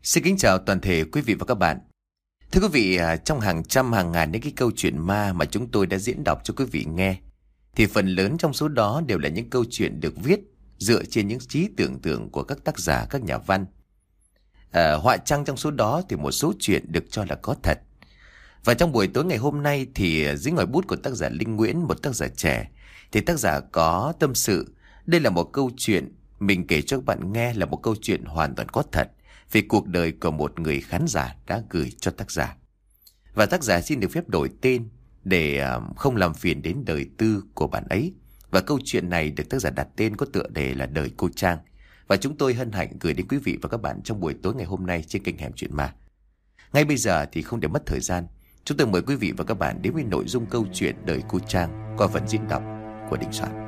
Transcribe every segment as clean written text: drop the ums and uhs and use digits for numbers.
Xin kính chào toàn thể quý vị và các bạn. Thưa quý vị, trong hàng trăm hàng ngàn những cái câu chuyện ma mà chúng tôi đã diễn đọc cho quý vị nghe, thì phần lớn trong số đó đều là những câu chuyện được viết dựa trên những trí tưởng tượng của các tác giả, các nhà văn. Họa chăng trong số đó thì một số chuyện được cho là có thật. Và trong buổi tối ngày hôm nay thì dưới ngòi bút của tác giả Linh Nguyễn, một tác giả trẻ, thì tác giả có tâm sự. Đây là một câu chuyện mình kể cho các bạn nghe, là một câu chuyện hoàn toàn có thật về cuộc đời của một người khán giả đã gửi cho tác giả. Và tác giả xin được phép đổi tên để không làm phiền đến đời tư của bạn ấy. Và câu chuyện này được tác giả đặt tên có tựa đề là Đời Cô Trang. Và chúng tôi hân hạnh gửi đến quý vị và các bạn trong buổi tối ngày hôm nay trên kênh Hẻm Chuyện Ma. Ngay bây giờ thì không để mất thời gian, chúng tôi mời quý vị và các bạn đến với nội dung câu chuyện Đời Cô Trang qua phần diễn đọc của Đình Soạn.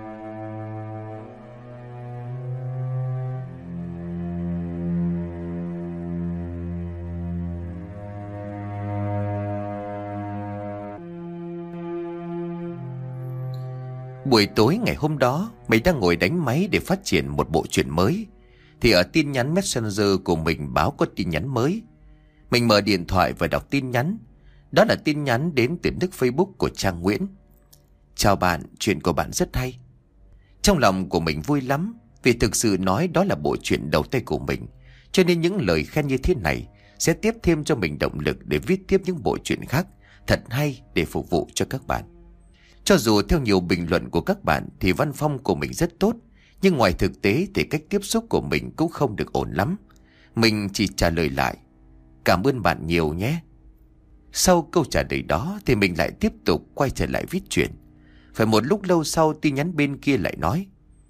Buổi tối ngày hôm đó, mình đang ngồi đánh máy để phát triển một bộ truyện mới, thì ở tin nhắn Messenger của mình báo có tin nhắn mới. Mình mở điện thoại và đọc tin nhắn. Đó là tin nhắn đến từ nick Facebook của Trang Nguyễn. Chào bạn, chuyện của bạn rất hay. Trong lòng của mình vui lắm, vì thực sự nói đó là bộ truyện đầu tay của mình, cho nên những lời khen như thế này sẽ tiếp thêm cho mình động lực để viết tiếp những bộ truyện khác thật hay để phục vụ cho các bạn. Cho dù theo nhiều bình luận của các bạn thì văn phong của mình rất tốt, nhưng ngoài thực tế thì cách tiếp xúc của mình cũng không được ổn lắm. Mình chỉ trả lời lại: cảm ơn bạn nhiều nhé. Sau câu trả lời đó thì mình lại tiếp tục quay trở lại viết chuyện. Phải một lúc lâu sau, tin nhắn bên kia lại nói: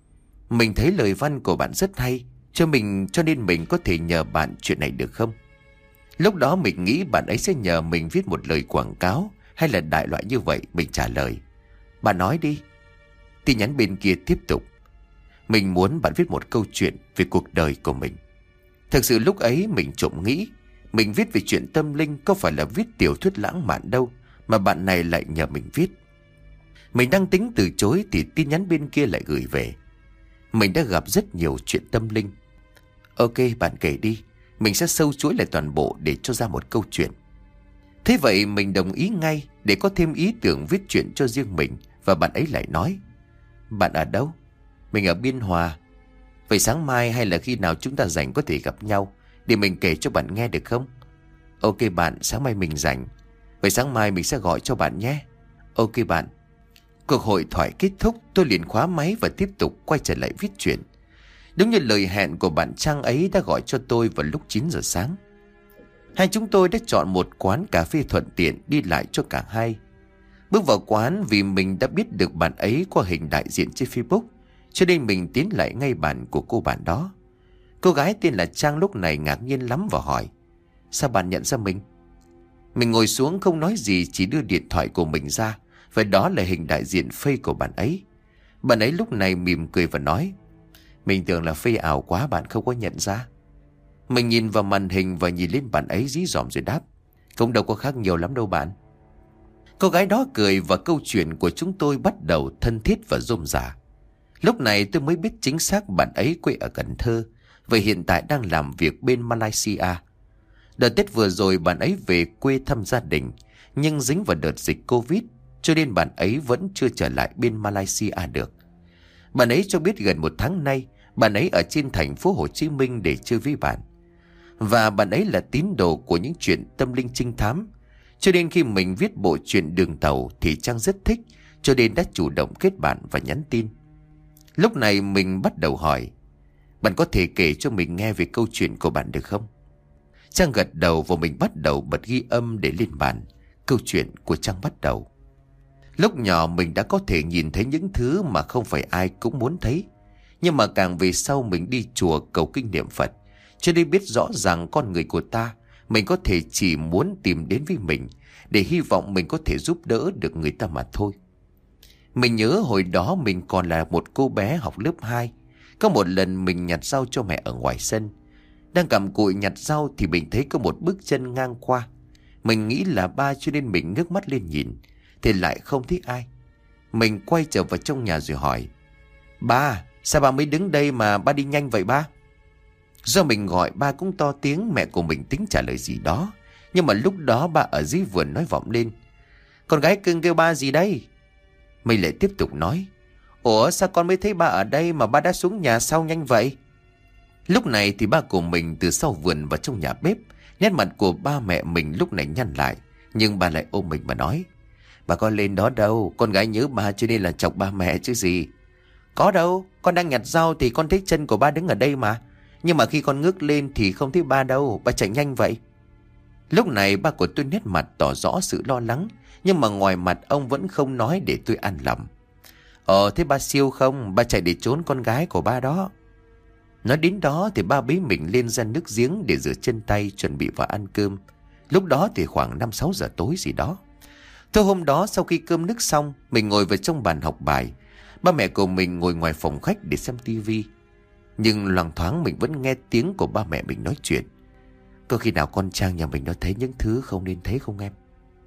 mình thấy lời văn của bạn rất hay, cho nên mình có thể nhờ bạn chuyện này được không? Lúc đó mình nghĩ bạn ấy sẽ nhờ mình viết một lời quảng cáo hay là đại loại như vậy. Mình trả lời: bạn nói đi. Tin nhắn bên kia tiếp tục: mình muốn bạn viết một câu chuyện về cuộc đời của mình. Thực sự lúc ấy mình trộm nghĩ mình viết về chuyện tâm linh, có phải là viết tiểu thuyết lãng mạn đâu mà bạn này lại nhờ mình viết. Mình đang tính từ chối thì tin nhắn bên kia lại gửi về: mình đã gặp rất nhiều chuyện tâm linh. Ok, bạn kể đi, mình sẽ sâu chuỗi lại toàn bộ để cho ra một câu chuyện. Thế vậy mình đồng ý ngay để có thêm ý tưởng viết chuyện cho riêng mình. Và bạn ấy lại nói: bạn ở đâu? Mình ở Biên Hòa. Vậy sáng mai hay là khi nào chúng ta rảnh có thể gặp nhau để mình kể cho bạn nghe được không? Ok bạn, sáng mai mình rảnh. Vậy sáng mai mình sẽ gọi cho bạn nhé. Ok bạn. Cuộc hội thoại kết thúc, tôi liền khóa máy và tiếp tục quay trở lại viết chuyện. Đúng như lời hẹn của bạn Trang ấy đã gọi cho tôi vào lúc 9 giờ sáng. Hai chúng tôi đã chọn một quán cà phê thuận tiện đi lại cho cả hai. Bước vào quán, vì mình đã biết được bạn ấy qua hình đại diện trên Facebook, cho nên mình tiến lại ngay bàn của cô bạn đó. Cô gái tên là Trang lúc này ngạc nhiên lắm và hỏi: sao bạn nhận ra mình? Mình ngồi xuống không nói gì, chỉ đưa điện thoại của mình ra, và đó là hình đại diện Face của bạn ấy. Bạn ấy lúc này mỉm cười và nói: mình tưởng là Face ảo quá, bạn không có nhận ra. Mình nhìn vào màn hình và nhìn lên bạn ấy dí dỏm rồi đáp: cũng đâu có khác nhiều lắm đâu bạn. Cô gái đó cười và câu chuyện của chúng tôi bắt đầu thân thiết và rôm rả. Lúc này tôi mới biết chính xác bạn ấy quê ở Cần Thơ, và hiện tại đang làm việc bên Malaysia. Đợt Tết vừa rồi bạn ấy về quê thăm gia đình, nhưng dính vào đợt dịch Covid, cho nên bạn ấy vẫn chưa trở lại bên Malaysia được. Bạn ấy cho biết gần 1 tháng nay bạn ấy ở trên thành phố Hồ Chí Minh để chơi với bạn. Và bạn ấy là tín đồ của những chuyện tâm linh trinh thám, cho nên khi mình viết bộ truyện Đường Tàu thì Trang rất thích, cho nên đã chủ động kết bạn và nhắn tin. Lúc này mình bắt đầu hỏi: bạn có thể kể cho mình nghe về câu chuyện của bạn được không? Trang gật đầu và mình bắt đầu bật ghi âm để lên bàn. Câu chuyện của Trang bắt đầu: lúc nhỏ mình đã có thể nhìn thấy những thứ mà không phải ai cũng muốn thấy. Nhưng mà càng về sau mình đi chùa cầu kinh niệm Phật, cho nên biết rõ ràng con người của ta, mình có thể chỉ muốn tìm đến với mình để hy vọng mình có thể giúp đỡ được người ta mà thôi. Mình nhớ hồi đó mình còn là một cô bé học lớp 2. Có một lần mình nhặt rau cho mẹ ở ngoài sân. Đang cặm cụi nhặt rau thì mình thấy có một bước chân ngang qua. Mình nghĩ là ba, cho nên mình ngước mắt lên nhìn, thì lại không thấy ai. Mình quay trở vào trong nhà rồi hỏi: ba, sao ba mới đứng đây mà ba đi nhanh vậy ba? Do mình gọi ba cũng to tiếng, mẹ của mình tính trả lời gì đó. Nhưng mà lúc đó ba ở dưới vườn nói vọng lên: "Con gái cưng kêu ba gì đây?" Mình lại tiếp tục nói: "Ủa sao con mới thấy ba ở đây mà ba đã xuống nhà sau nhanh vậy?" Lúc này thì ba của mình từ sau vườn vào trong nhà bếp. Nét mặt của ba mẹ mình lúc này nhăn lại, nhưng ba lại ôm mình mà nói: "Bà có lên đó đâu, con gái nhớ ba cho nên là chọc ba mẹ chứ gì." "Có đâu, con đang nhặt rau thì con thấy chân của ba đứng ở đây mà. Nhưng mà khi con ngước lên thì không thấy ba đâu, ba chạy nhanh vậy." Lúc này ba của tôi nét mặt tỏ rõ sự lo lắng, nhưng mà ngoài mặt ông vẫn không nói để tôi an lòng. Thế ba siêu không? Ba chạy để trốn con gái của ba đó." Nói đến đó thì ba bế mình lên ra nước giếng để rửa chân tay, chuẩn bị vào ăn cơm. Lúc đó thì khoảng 5-6 giờ tối gì đó. Thôi hôm đó sau khi cơm nước xong, mình ngồi vào trong bàn học bài. Ba mẹ của mình ngồi ngoài phòng khách để xem tivi. Nhưng loáng thoáng mình vẫn nghe tiếng của ba mẹ mình nói chuyện. "Có khi nào con Trang nhà mình nó thấy những thứ không nên thấy không em?"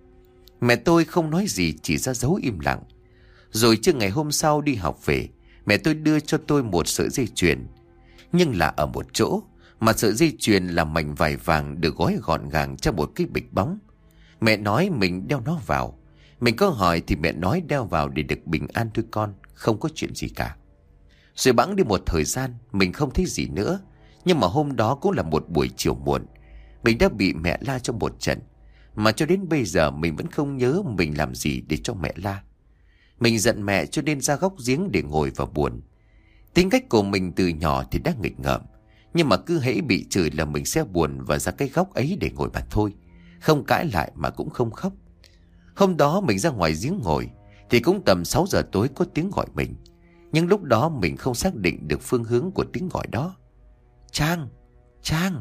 Mẹ tôi không nói gì, chỉ ra dấu im lặng. Rồi trưa ngày hôm sau đi học về, mẹ tôi đưa cho tôi một sợi dây chuyền. Nhưng là ở một chỗ, mà sợi dây chuyền là mảnh vải vàng được gói gọn gàng trong một cái bịch bóng. Mẹ nói mình đeo nó vào. Mình có hỏi thì mẹ nói đeo vào để được bình an thôi con, không có chuyện gì cả. Rồi bẵng đi một thời gian, mình không thấy gì nữa. Nhưng mà hôm đó cũng là một buổi chiều muộn. Mình đã bị mẹ la trong một trận, mà cho đến bây giờ mình vẫn không nhớ mình làm gì để cho mẹ la. Mình giận mẹ cho nên ra góc giếng để ngồi và buồn. Tính cách của mình từ nhỏ thì đã nghịch ngợm, nhưng mà cứ hễ bị chửi là mình sẽ buồn và ra cái góc ấy để ngồi mà thôi. Không cãi lại mà cũng không khóc. Hôm đó mình ra ngoài giếng ngồi thì cũng tầm 6 giờ tối có tiếng gọi mình. Nhưng lúc đó mình không xác định được phương hướng của tiếng gọi đó. "Trang! Trang!"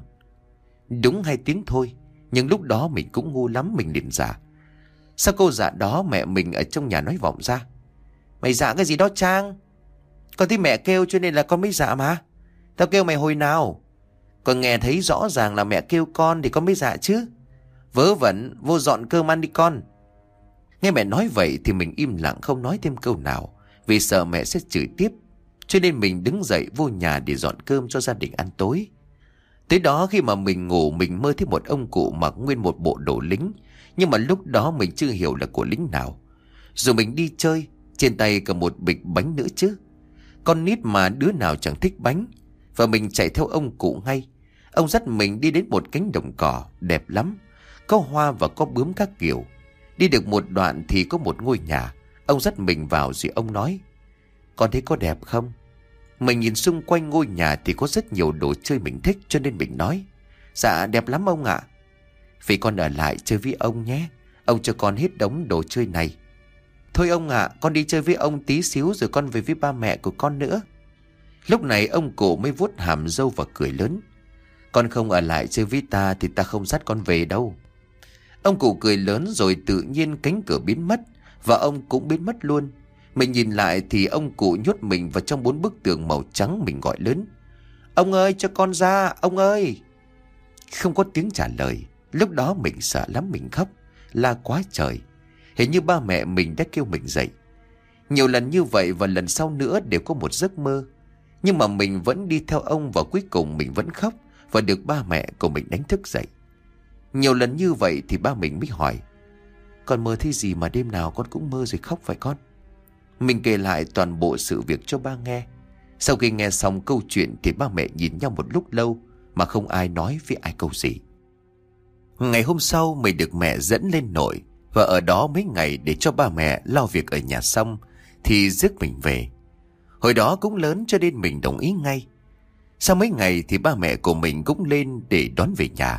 Đúng 2 tiếng thôi, nhưng lúc đó mình cũng ngu lắm, mình liền dạ. Sau câu dạ đó mẹ mình ở trong nhà nói vọng ra: "Mày dạ cái gì đó Trang? Con thấy mẹ kêu cho nên là con mới dạ mà. Tao kêu mày hồi nào? Con nghe thấy rõ ràng là mẹ kêu con thì con mới dạ chứ. Vớ vẩn, vô dọn cơm ăn đi con." Nghe mẹ nói vậy thì mình im lặng không nói thêm câu nào, vì sợ mẹ sẽ chửi tiếp. Cho nên mình đứng dậy vô nhà để dọn cơm cho gia đình ăn tối. Tới đó khi mà mình ngủ, mình mơ thấy một ông cụ mặc nguyên một bộ đồ lính. Nhưng mà lúc đó mình chưa hiểu là của lính nào. Rồi mình đi chơi, trên tay cầm một bịch bánh nữa chứ. Con nít mà đứa nào chẳng thích bánh. Và mình chạy theo ông cụ ngay. Ông dắt mình đi đến một cánh đồng cỏ đẹp lắm, có hoa và có bướm các kiểu. Đi được một đoạn thì có một ngôi nhà. Ông dắt mình vào rồi ông nói: "Con thấy có đẹp không?" Mình nhìn xung quanh ngôi nhà thì có rất nhiều đồ chơi mình thích, cho nên mình nói: "Dạ đẹp lắm ông ạ." "Vì con ở lại chơi với ông nhé. Ông cho con hết đống đồ chơi này." "Thôi ông ạ, con đi chơi với ông tí xíu rồi con về với ba mẹ của con nữa." Lúc này ông cụ mới vuốt hàm râu và cười lớn: "Con không ở lại chơi với ta thì ta không dắt con về đâu." Ông cụ cười lớn rồi tự nhiên cánh cửa biến mất, và ông cũng biến mất luôn. Mình nhìn lại thì ông cụ nhốt mình vào trong 4 bức tường màu trắng. Mình gọi lớn: "Ông ơi, cho con ra, ông ơi!" Không có tiếng trả lời. Lúc đó mình sợ lắm, mình khóc, la quá trời. Hình như ba mẹ mình đã kêu mình dậy. Nhiều lần như vậy và lần sau nữa đều có một giấc mơ. Nhưng mà mình vẫn đi theo ông, và cuối cùng mình vẫn khóc và được ba mẹ của mình đánh thức dậy. Nhiều lần như vậy thì ba mình mới hỏi: "Con mơ thấy gì mà đêm nào con cũng mơ rồi khóc vậy con?" Mình kể lại toàn bộ sự việc cho ba nghe. Sau khi nghe xong câu chuyện thì ba mẹ nhìn nhau một lúc lâu mà không ai nói với ai câu gì. Ngày hôm sau mình được mẹ dẫn lên nội, và ở đó mấy ngày để cho ba mẹ lo việc ở nhà xong thì rước mình về. Hồi đó cũng lớn cho nên mình đồng ý ngay. Sau mấy ngày thì ba mẹ của mình cũng lên để đón về nhà.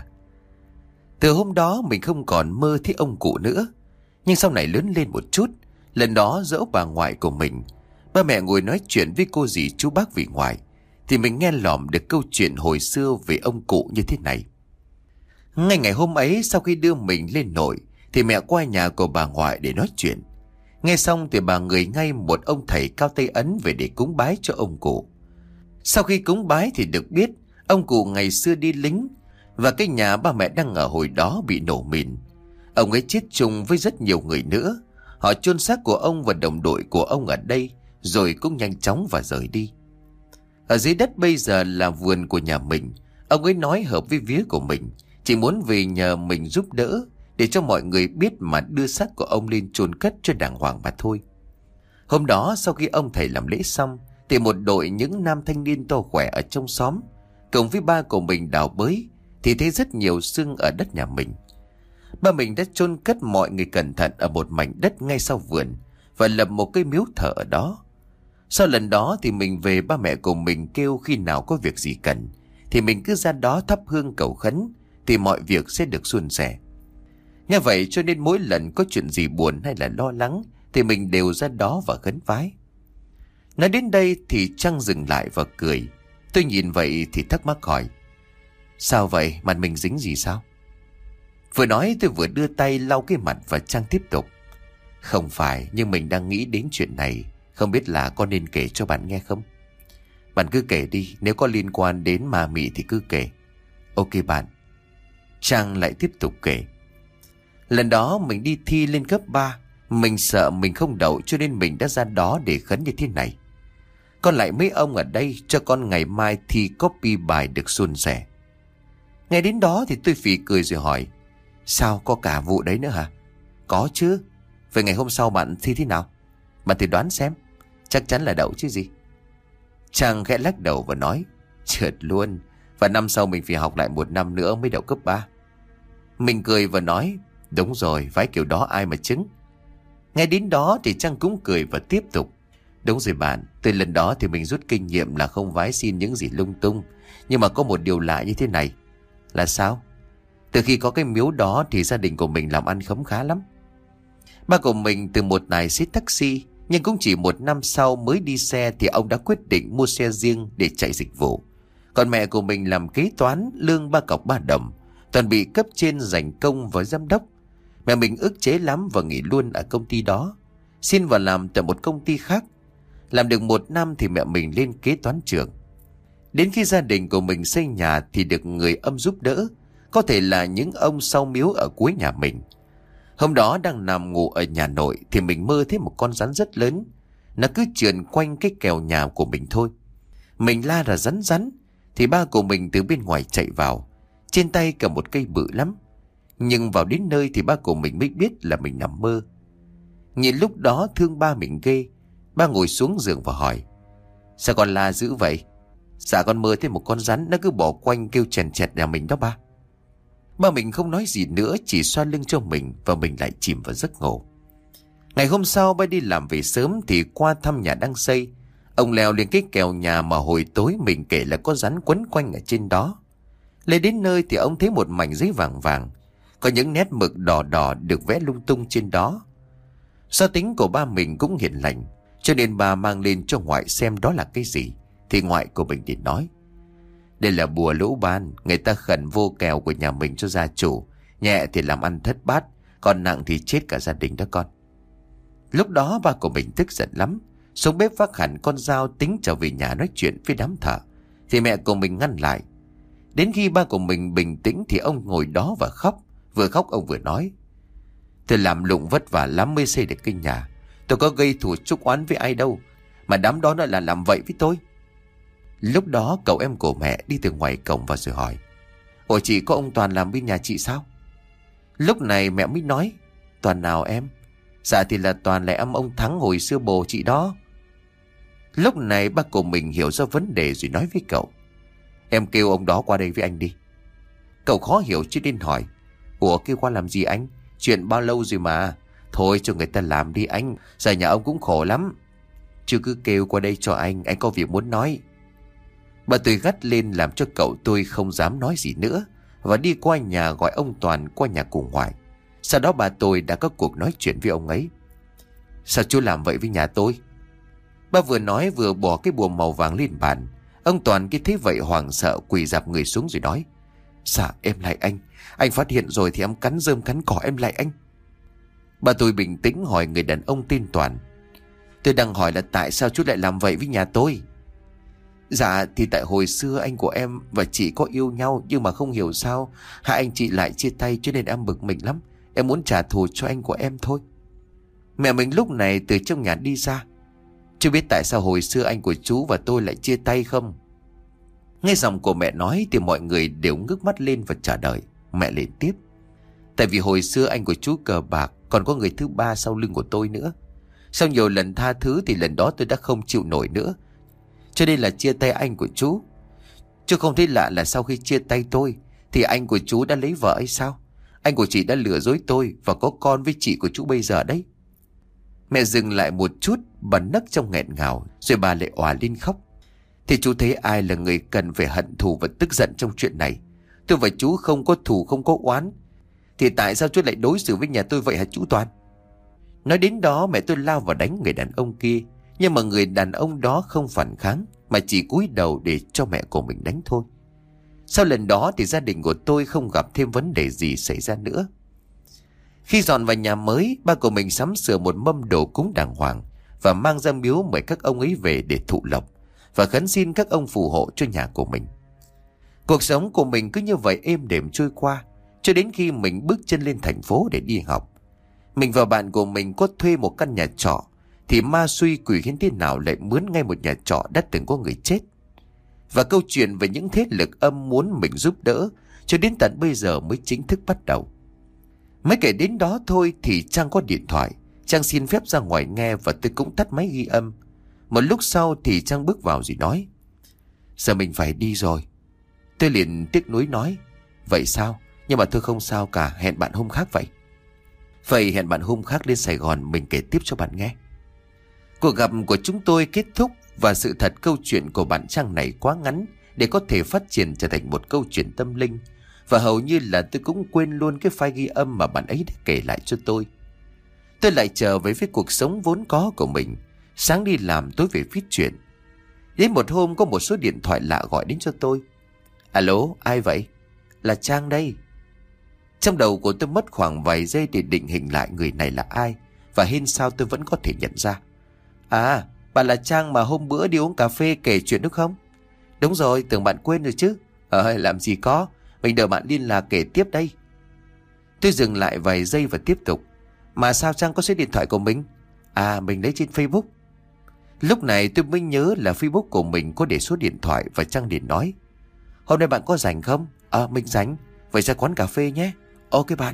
Từ hôm đó mình không còn mơ thấy ông cụ nữa. Nhưng sau này lớn lên một chút, lần đó dỗ bà ngoại của mình, ba mẹ ngồi nói chuyện với cô dì chú bác vị ngoại, thì mình nghe lỏm được câu chuyện hồi xưa về ông cụ như thế này. Ngay ngày hôm ấy, sau khi đưa mình lên nội thì mẹ qua nhà của bà ngoại để nói chuyện. Nghe xong thì bà người ngay một ông thầy cao tay ấn về để cúng bái cho ông cụ. Sau khi cúng bái thì được biết ông cụ ngày xưa đi lính, và cái nhà ba mẹ đang ở hồi đó bị nổ mìn. Ông ấy chết chung với rất nhiều người nữa. Họ chôn xác của ông và đồng đội của ông ở đây, rồi cũng nhanh chóng và rời đi. Ở dưới đất bây giờ là vườn của nhà mình, Ông ấy nói hợp với vía của mình, chỉ muốn về nhờ mình giúp đỡ để cho mọi người biết mà đưa xác của ông lên chôn cất cho đàng hoàng mà thôi. Hôm đó sau khi ông thầy làm lễ xong thì một đội những nam thanh niên to khỏe ở trong xóm cùng với ba của mình đào bới thì thấy rất nhiều xương ở đất nhà mình. Ba mình đã chôn cất mọi người cẩn thận ở một mảnh đất ngay sau vườn và lập một cái miếu thờ ở đó. Sau lần đó thì mình về, ba mẹ của mình kêu khi nào có việc gì cần thì mình cứ ra đó thắp hương cầu khấn thì mọi việc sẽ được suôn sẻ. Như vậy cho nên mỗi lần có chuyện gì buồn hay là lo lắng thì mình đều ra đó và khấn vái. Nói đến đây thì Trăng dừng lại và cười. Tôi nhìn vậy thì thắc mắc hỏi: sao vậy, mặt mình dính gì sao? Vừa nói tôi vừa đưa tay lau cái mặt và Trăng tiếp tục: không phải, nhưng mình đang nghĩ đến chuyện này, không biết là có nên kể cho bạn nghe không? Bạn cứ kể đi, nếu có liên quan đến ma mị thì cứ kể. Ok bạn. Trăng lại tiếp tục kể: lần đó mình đi thi lên cấp 3, mình sợ mình không đậu cho nên mình đã ra đó để khấn như thế này. Còn lại mấy ông ở đây cho con ngày mai thi copy bài được suôn sẻ. Nghe đến đó thì tôi phì cười rồi hỏi: sao, có cả vụ đấy nữa hả? Có chứ. Vậy ngày hôm sau bạn thi thế nào? Bạn thử đoán xem. Chắc chắn là đậu chứ gì. Chàng khẽ lắc đầu và nói: trượt luôn. Và năm sau mình phải học lại 1 năm nữa mới đậu cấp 3. Mình cười và nói: đúng rồi, vái kiểu đó ai mà chứng. Nghe đến đó thì Trăng cũng cười và tiếp tục: đúng rồi bạn, từ lần đó thì mình rút kinh nghiệm là không vái xin những gì lung tung. Nhưng mà có một điều lạ như thế này. Là sao? Từ khi có cái miếu đó thì gia đình của mình làm ăn khấm khá lắm. Ba của mình từ một tài xế taxi, nhưng cũng chỉ 1 năm sau mới đi xe thì ông đã quyết định mua xe riêng để chạy dịch vụ. Còn mẹ của mình làm kế toán, lương 3 cọc 3 đồng, toàn bị cấp trên giành công với giám đốc. Mẹ mình ức chế lắm và nghỉ luôn ở công ty đó, xin vào làm tại một công ty khác. Làm được 1 năm thì mẹ mình lên kế toán trưởng. Đến khi gia đình của mình xây nhà thì được người âm giúp đỡ, có thể là những ông sau miếu ở cuối nhà mình. Hôm đó đang nằm ngủ ở nhà nội thì mình mơ thấy một con rắn rất lớn. Nó cứ trườn quanh cái kèo nhà của mình thôi. Mình la là rắn rắn thì ba của mình từ bên ngoài chạy vào, trên tay cầm một cây bự lắm. Nhưng vào đến nơi thì ba của mình mới biết là mình nằm mơ. Nhìn lúc đó thương ba mình ghê. Ba ngồi xuống giường và hỏi: sao con la dữ vậy? Dạ con mơ thấy một con rắn nó cứ bỏ quanh kêu chèn chẹt nhà mình đó ba. Ba mình không nói gì nữa, chỉ xoa lưng cho mình và mình lại chìm vào giấc ngủ. Ngày hôm sau ba đi làm về sớm thì qua thăm nhà đang xây. Ông leo lên cái kèo nhà mà hồi tối mình kể là có rắn quấn quanh ở trên đó. Lên đến nơi thì ông thấy một mảnh giấy vàng vàng, có những nét mực đỏ đỏ được vẽ lung tung trên đó. Do tính của ba mình cũng hiền lành, cho nên bà mang lên cho ngoại xem đó là cái gì. Thì ngoại của mình thì nói: đây là bùa lũ ban, người ta khẩn vô kèo của nhà mình cho gia chủ. Nhẹ thì làm ăn thất bát, còn nặng thì chết cả gia đình đó con. Lúc đó ba của mình tức giận lắm, xuống bếp vác hẳn con dao tính trở về nhà nói chuyện với đám thợ. Thì mẹ của mình ngăn lại. Đến khi ba của mình bình tĩnh thì ông ngồi đó và khóc. Vừa khóc ông vừa nói: tôi làm lụng vất vả lắm mới xây được cái nhà. Tôi có gây thù chuốc oán với ai đâu, mà đám đó nó là làm vậy với tôi. Lúc đó cậu em của mẹ đi từ ngoài cổng vào rồi hỏi: ủa chị, có ông Toàn làm bên nhà chị sao? Lúc này mẹ mới nói: Toàn nào em? Dạ thì là Toàn lại ông Thắng hồi xưa bồ chị đó. Lúc này ba của mình hiểu ra vấn đề rồi nói với cậu: em kêu ông đó qua đây với anh đi. Cậu khó hiểu chứ nên hỏi: ủa kêu qua làm gì anh? Chuyện bao lâu rồi mà. Thôi cho người ta làm đi anh, giờ nhà ông cũng khổ lắm. Chứ cứ kêu qua đây cho anh có việc muốn nói. Bà tôi gắt lên làm cho cậu tôi không dám nói gì nữa, và đi qua nhà gọi ông Toàn qua nhà cùng ngoại. Sau đó bà tôi đã có cuộc nói chuyện với ông ấy. Sao chú làm vậy với nhà tôi? Bà vừa nói vừa bỏ cái bùa màu vàng lên bàn. Ông Toàn khi thấy vậy hoảng sợ quỳ rạp người xuống rồi nói: dạ em lại anh phát hiện rồi thì em cắn rơm cắn cỏ em lại anh. Bà tôi bình tĩnh hỏi người đàn ông tên Toàn: tôi đang hỏi là tại sao chú lại làm vậy với nhà tôi? Dạ thì tại hồi xưa anh của em và chị có yêu nhau, nhưng mà không hiểu sao hai anh chị lại chia tay, cho nên em bực mình lắm. Em muốn trả thù cho anh của em thôi. Mẹ mình lúc này từ trong nhà đi ra: chú biết tại sao hồi xưa anh của chú và tôi lại chia tay không? Nghe giọng của mẹ nói thì mọi người đều ngước mắt lên và trả lời. Mẹ lên tiếp: tại vì hồi xưa anh của chú cờ bạc, còn có người thứ ba sau lưng của tôi nữa. Sau nhiều lần tha thứ thì lần đó tôi đã không chịu nổi nữa, cho nên là chia tay anh của chú. Chứ không thấy lạ là sau khi chia tay tôi thì anh của chú đã lấy vợ ấy sao? Anh của chị đã lừa dối tôi và có con với chị của chú bây giờ đấy. Mẹ dừng lại một chút, bà nấc trong nghẹn ngào, rồi bà lại òa lên khóc. Thì chú thấy ai là người cần phải hận thù và tức giận trong chuyện này? Tôi và chú không có thù, không có oán, thì tại sao chú lại đối xử với nhà tôi vậy hả chú Toàn? Nói đến đó mẹ tôi lao vào đánh người đàn ông kia, nhưng mà người đàn ông đó không phản kháng, mà chỉ cúi đầu để cho mẹ của mình đánh thôi. Sau lần đó thì gia đình của tôi không gặp thêm vấn đề gì xảy ra nữa. Khi dọn vào nhà mới, ba của mình sắm sửa một mâm đồ cúng đàng hoàng và mang ra miếu mời các ông ấy về để thụ lộc và khấn xin các ông phù hộ cho nhà của mình. Cuộc sống của mình cứ như vậy êm đềm trôi qua, cho đến khi mình bước chân lên thành phố để đi học. Mình và bạn của mình có thuê một căn nhà trọ, thì ma xui quỷ khiến thế nào lại mướn ngay một nhà trọ đã từng có người chết. Và câu chuyện về những thế lực âm muốn mình giúp đỡ cho đến tận bây giờ mới chính thức bắt đầu. Mới kể đến đó thôi thì Trang có điện thoại. Trang xin phép ra ngoài nghe và tôi cũng tắt máy ghi âm. Một lúc sau thì Trang bước vào rồi nói: giờ mình phải đi rồi. Tôi liền tiếc nuối nói: vậy sao? Nhưng mà tôi không sao cả, hẹn bạn hôm khác vậy. Vậy hẹn bạn hôm khác lên Sài Gòn mình kể tiếp cho bạn nghe. Cuộc gặp của chúng tôi kết thúc, và sự thật câu chuyện của bạn Trang này quá ngắn để có thể phát triển trở thành một câu chuyện tâm linh. Và hầu như là tôi cũng quên luôn cái file ghi âm mà bạn ấy đã kể lại cho tôi. Tôi lại trở về với cuộc sống vốn có của mình. Sáng đi làm, tối về viết chuyện. Đến một hôm có một số điện thoại lạ gọi đến cho tôi. Alo, ai vậy? Là Trang đây. Trong đầu của tôi mất khoảng vài giây để định hình lại người này là ai, và hên sao tôi vẫn có thể nhận ra. À, bạn là Trang mà hôm bữa đi uống cà phê kể chuyện đúng không? Đúng rồi, tưởng bạn quên rồi chứ. Làm gì có, mình đợi bạn liên lạc kể tiếp đây. Tôi dừng lại vài giây và tiếp tục. Mà sao Trang có số điện thoại của mình? À, mình lấy trên Facebook. Lúc này tôi mới nhớ là Facebook của mình có để số điện thoại, và Trang liền nói: hôm nay bạn có rảnh không? Mình rảnh. Vậy ra quán cà phê nhé. Ok bạn.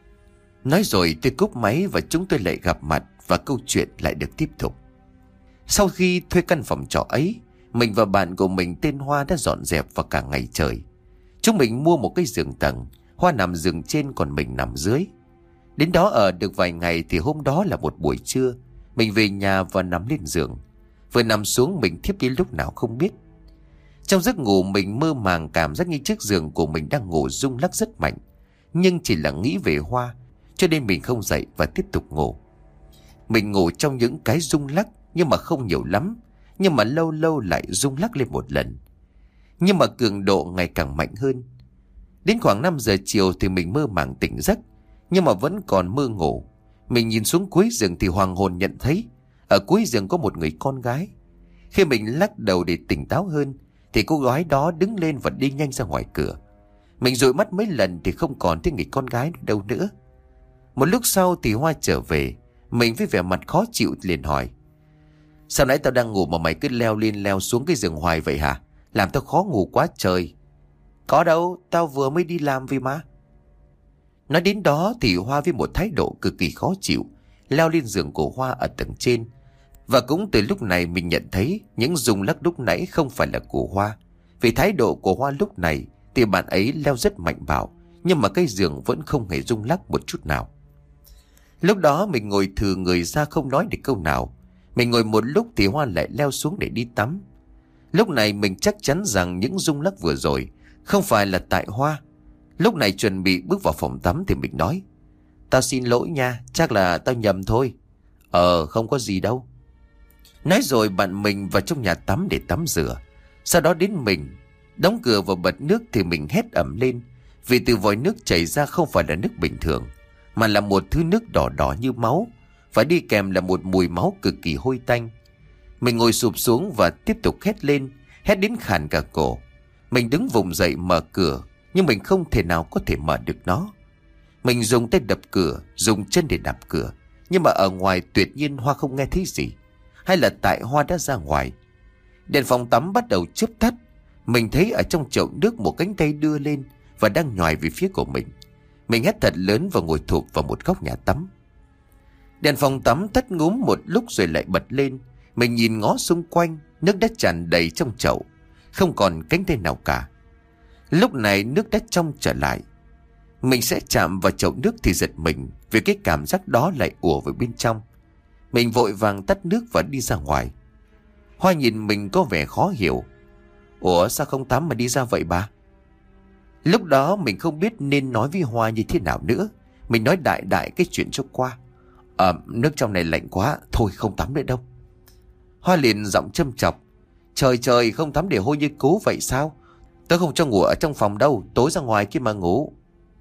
Nói rồi tôi cúp máy và chúng tôi lại gặp mặt, và câu chuyện lại được tiếp tục. Sau khi thuê căn phòng trọ ấy, mình và bạn của mình tên Hoa đã dọn dẹp vào cả ngày trời. Chúng mình mua một cái giường tầng, Hoa nằm giường trên còn mình nằm dưới. Đến đó ở được vài ngày thì hôm đó là một buổi trưa, mình về nhà và nằm lên giường. Vừa nằm xuống mình thiếp đi lúc nào không biết. Trong giấc ngủ mình mơ màng cảm giác như chiếc giường của mình đang ngủ rung lắc rất mạnh. Nhưng chỉ là nghĩ về Hoa, cho nên mình không dậy và tiếp tục ngủ. Mình ngủ trong những cái rung lắc, nhưng mà không nhiều lắm, nhưng mà lâu lâu lại rung lắc lên một lần. Nhưng mà cường độ ngày càng mạnh hơn. Đến khoảng 5 giờ chiều thì mình mơ màng tỉnh giấc, nhưng mà vẫn còn mơ ngủ. Mình nhìn xuống cuối giường thì hoàng hồn nhận thấy ở cuối giường có một người con gái. Khi mình lắc đầu để tỉnh táo hơn thì cô gái đó đứng lên và đi nhanh ra ngoài cửa. Mình dụi mắt mấy lần thì không còn thấy người con gái đâu nữa. Một lúc sau thì Hoa trở về. Mình với vẻ mặt khó chịu liền hỏi: sao nãy tao đang ngủ mà mày cứ leo lên leo xuống cái giường hoài vậy hả? Làm tao khó ngủ quá trời. Có đâu, tao vừa mới đi làm vì mà. Nói đến đó thì Hoa với một thái độ cực kỳ khó chịu leo lên giường của Hoa ở tầng trên. Và cũng từ lúc này mình nhận thấy những rung lắc lúc nãy không phải là của Hoa. Vì thái độ của Hoa lúc này thì bạn ấy leo rất mạnh bạo, nhưng mà cái giường vẫn không hề rung lắc một chút nào. Lúc đó mình ngồi thừ người ra không nói được câu nào. Mình ngồi một lúc thì Hoa lại leo xuống để đi tắm. Lúc này mình chắc chắn rằng những rung lắc vừa rồi không phải là tại Hoa. Lúc này chuẩn bị bước vào phòng tắm thì mình nói: tao xin lỗi nha, chắc là tao nhầm thôi. Không có gì đâu. Nói rồi bạn mình vào trong nhà tắm để tắm rửa. Sau đó đến mình đóng cửa và bật nước thì mình hét ầm lên. Vì từ vòi nước chảy ra không phải là nước bình thường, mà là một thứ nước đỏ đỏ như máu, và đi kèm là một mùi máu cực kỳ hôi tanh. Mình ngồi sụp xuống và tiếp tục hét lên, hét đến khàn cả cổ. Mình đứng vùng dậy mở cửa, nhưng mình không thể nào có thể mở được nó. Mình dùng tay đập cửa, dùng chân để đạp cửa, nhưng mà ở ngoài tuyệt nhiên Hoa không nghe thấy gì. Hay là tại Hoa đã ra ngoài? Đèn phòng tắm bắt đầu chớp tắt. Mình thấy ở trong chậu nước một cánh tay đưa lên và đang nhòi về phía của mình. Mình hét thật lớn và ngồi thụp vào một góc nhà tắm. Đèn phòng tắm tắt ngúm một lúc rồi lại bật lên. Mình nhìn ngó xung quanh, nước đã tràn đầy trong chậu, không còn cánh tay nào cả. Lúc này nước đã trong trở lại. Mình sẽ chạm vào chậu nước thì giật mình vì cái cảm giác đó lại ùa vào bên trong. Mình vội vàng tắt nước và đi ra ngoài. Hoa nhìn mình có vẻ khó hiểu. Ủa sao không tắm mà đi ra vậy bà? Lúc đó mình không biết nên nói với Hoa như thế nào nữa. Mình nói đại đại cái chuyện cho qua. Nước trong này lạnh quá, thôi không tắm nữa đâu. Hoa liền giọng châm chọc. Trời trời, không tắm để hôi như cú vậy sao? Tớ không cho ngủ ở trong phòng đâu, tối ra ngoài kia mà ngủ.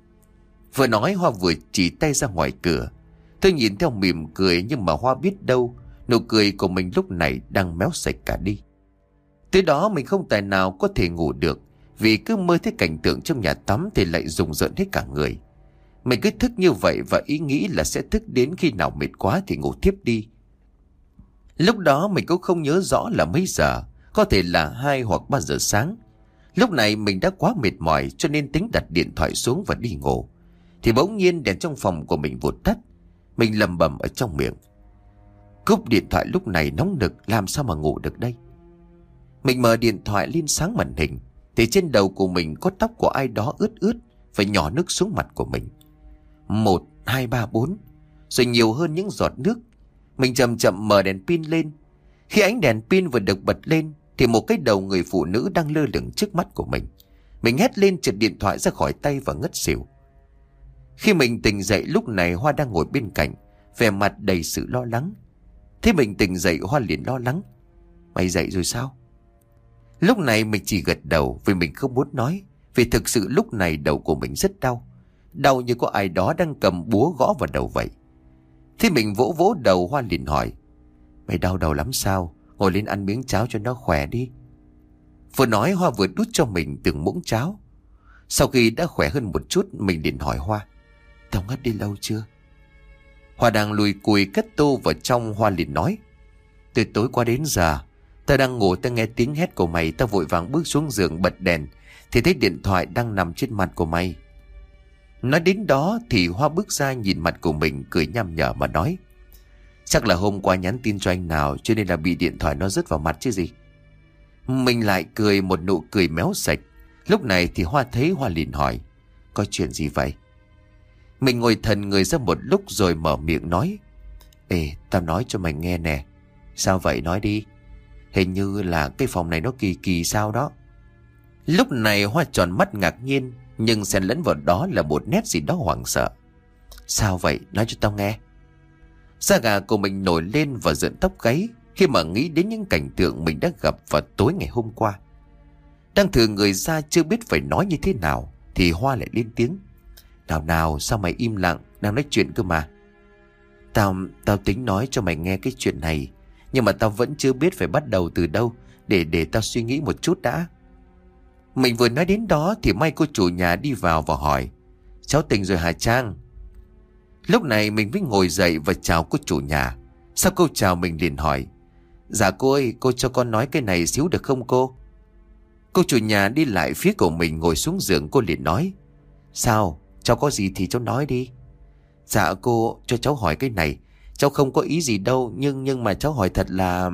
Vừa nói Hoa vừa chỉ tay ra ngoài cửa. Tôi nhìn theo mỉm cười, nhưng mà Hoa biết đâu nụ cười của mình lúc này đang méo sạch cả đi. Tới đó mình không tài nào có thể ngủ được, vì cứ mơ thấy cảnh tượng trong nhà tắm thì lại rùng rợn hết cả người. Mình cứ thức như vậy và ý nghĩ là sẽ thức đến khi nào mệt quá thì ngủ tiếp đi. Lúc đó mình cũng không nhớ rõ là mấy giờ, có thể là 2 hoặc 3 giờ sáng. Lúc này mình đã quá mệt mỏi cho nên tính đặt điện thoại xuống và đi ngủ. Thì bỗng nhiên đèn trong phòng của mình vụt tắt. Mình lầm bầm ở trong miệng. Cúp điện thoại lúc này nóng nực, làm sao mà ngủ được đây? Mình mở điện thoại lên sáng màn hình thì trên đầu của mình có tóc của ai đó ướt ướt và nhỏ nước xuống mặt của mình. 1, 2, 3, 4, rồi nhiều hơn những giọt nước. Mình chậm chậm mở đèn pin lên. Khi ánh đèn pin vừa được bật lên thì một cái đầu người phụ nữ đang lơ lửng trước mắt của mình. Mình hét lên, trượt điện thoại ra khỏi tay và ngất xỉu. Khi mình tỉnh dậy lúc này Hoa đang ngồi bên cạnh, vẻ mặt đầy sự lo lắng. Thế mình tỉnh dậy Hoa liền lo lắng. Mày dậy rồi sao? Lúc này mình chỉ gật đầu vì mình không muốn nói. Vì thực sự lúc này đầu của mình rất đau. Đau như có ai đó đang cầm búa gõ vào đầu vậy. Thế mình vỗ vỗ đầu, Hoa liền hỏi. Mày đau đầu lắm sao? Ngồi lên ăn miếng cháo cho nó khỏe đi. Vừa nói Hoa vừa đút cho mình từng muỗng cháo. Sau khi đã khỏe hơn một chút, mình liền hỏi Hoa. Tao ngất đi lâu chưa? Hoa đang lùi cùi cất tô vào trong. Hoa liền nói. Từ tối qua đến giờ, tao đang ngủ, tao nghe tiếng hét của mày. Tao vội vàng bước xuống giường bật đèn thì thấy điện thoại đang nằm trên mặt của mày. Nói đến đó thì Hoa bước ra nhìn mặt của mình, cười nham nhở mà nói. Chắc là hôm qua nhắn tin cho anh nào cho nên là bị điện thoại nó rớt vào mặt chứ gì. Mình lại cười một nụ cười méo sạch. Lúc này thì Hoa thấy, Hoa liền hỏi. Có chuyện gì vậy? Mình ngồi thần người ra một lúc rồi mở miệng nói. Ê, tao nói cho mày nghe nè. Sao vậy, nói đi. Hình như là cái phòng này nó kỳ kỳ sao đó. Lúc này Hoa tròn mắt ngạc nhiên, nhưng xen lẫn vào đó là một nét gì đó hoảng sợ. Sao vậy, nói cho tao nghe. Da gà của mình nổi lên và rợn tóc gáy khi mà nghĩ đến những cảnh tượng mình đã gặp vào tối ngày hôm qua. Đang thử người ra chưa biết phải nói như thế nào thì Hoa lại lên tiếng. Nào nào, sao mày im lặng, đang nói chuyện cơ mà. Tao tính nói cho mày nghe cái chuyện này, nhưng mà tao vẫn chưa biết phải bắt đầu từ đâu. Để tao suy nghĩ một chút đã. Mình vừa nói đến đó thì may cô chủ nhà đi vào và hỏi. Cháu tỉnh rồi hả Trang? Lúc này mình mới ngồi dậy và chào cô chủ nhà. Sau câu chào mình liền hỏi. Dạ cô ơi, cô cho con nói cái này xíu được không cô? Cô chủ nhà đi lại phía của mình ngồi xuống giường. Cô liền nói. Sao? Cháu có gì thì cháu nói đi. Dạ cô, cho cháu hỏi cái này. Cháu không có ý gì đâu, nhưng mà cháu hỏi thật là...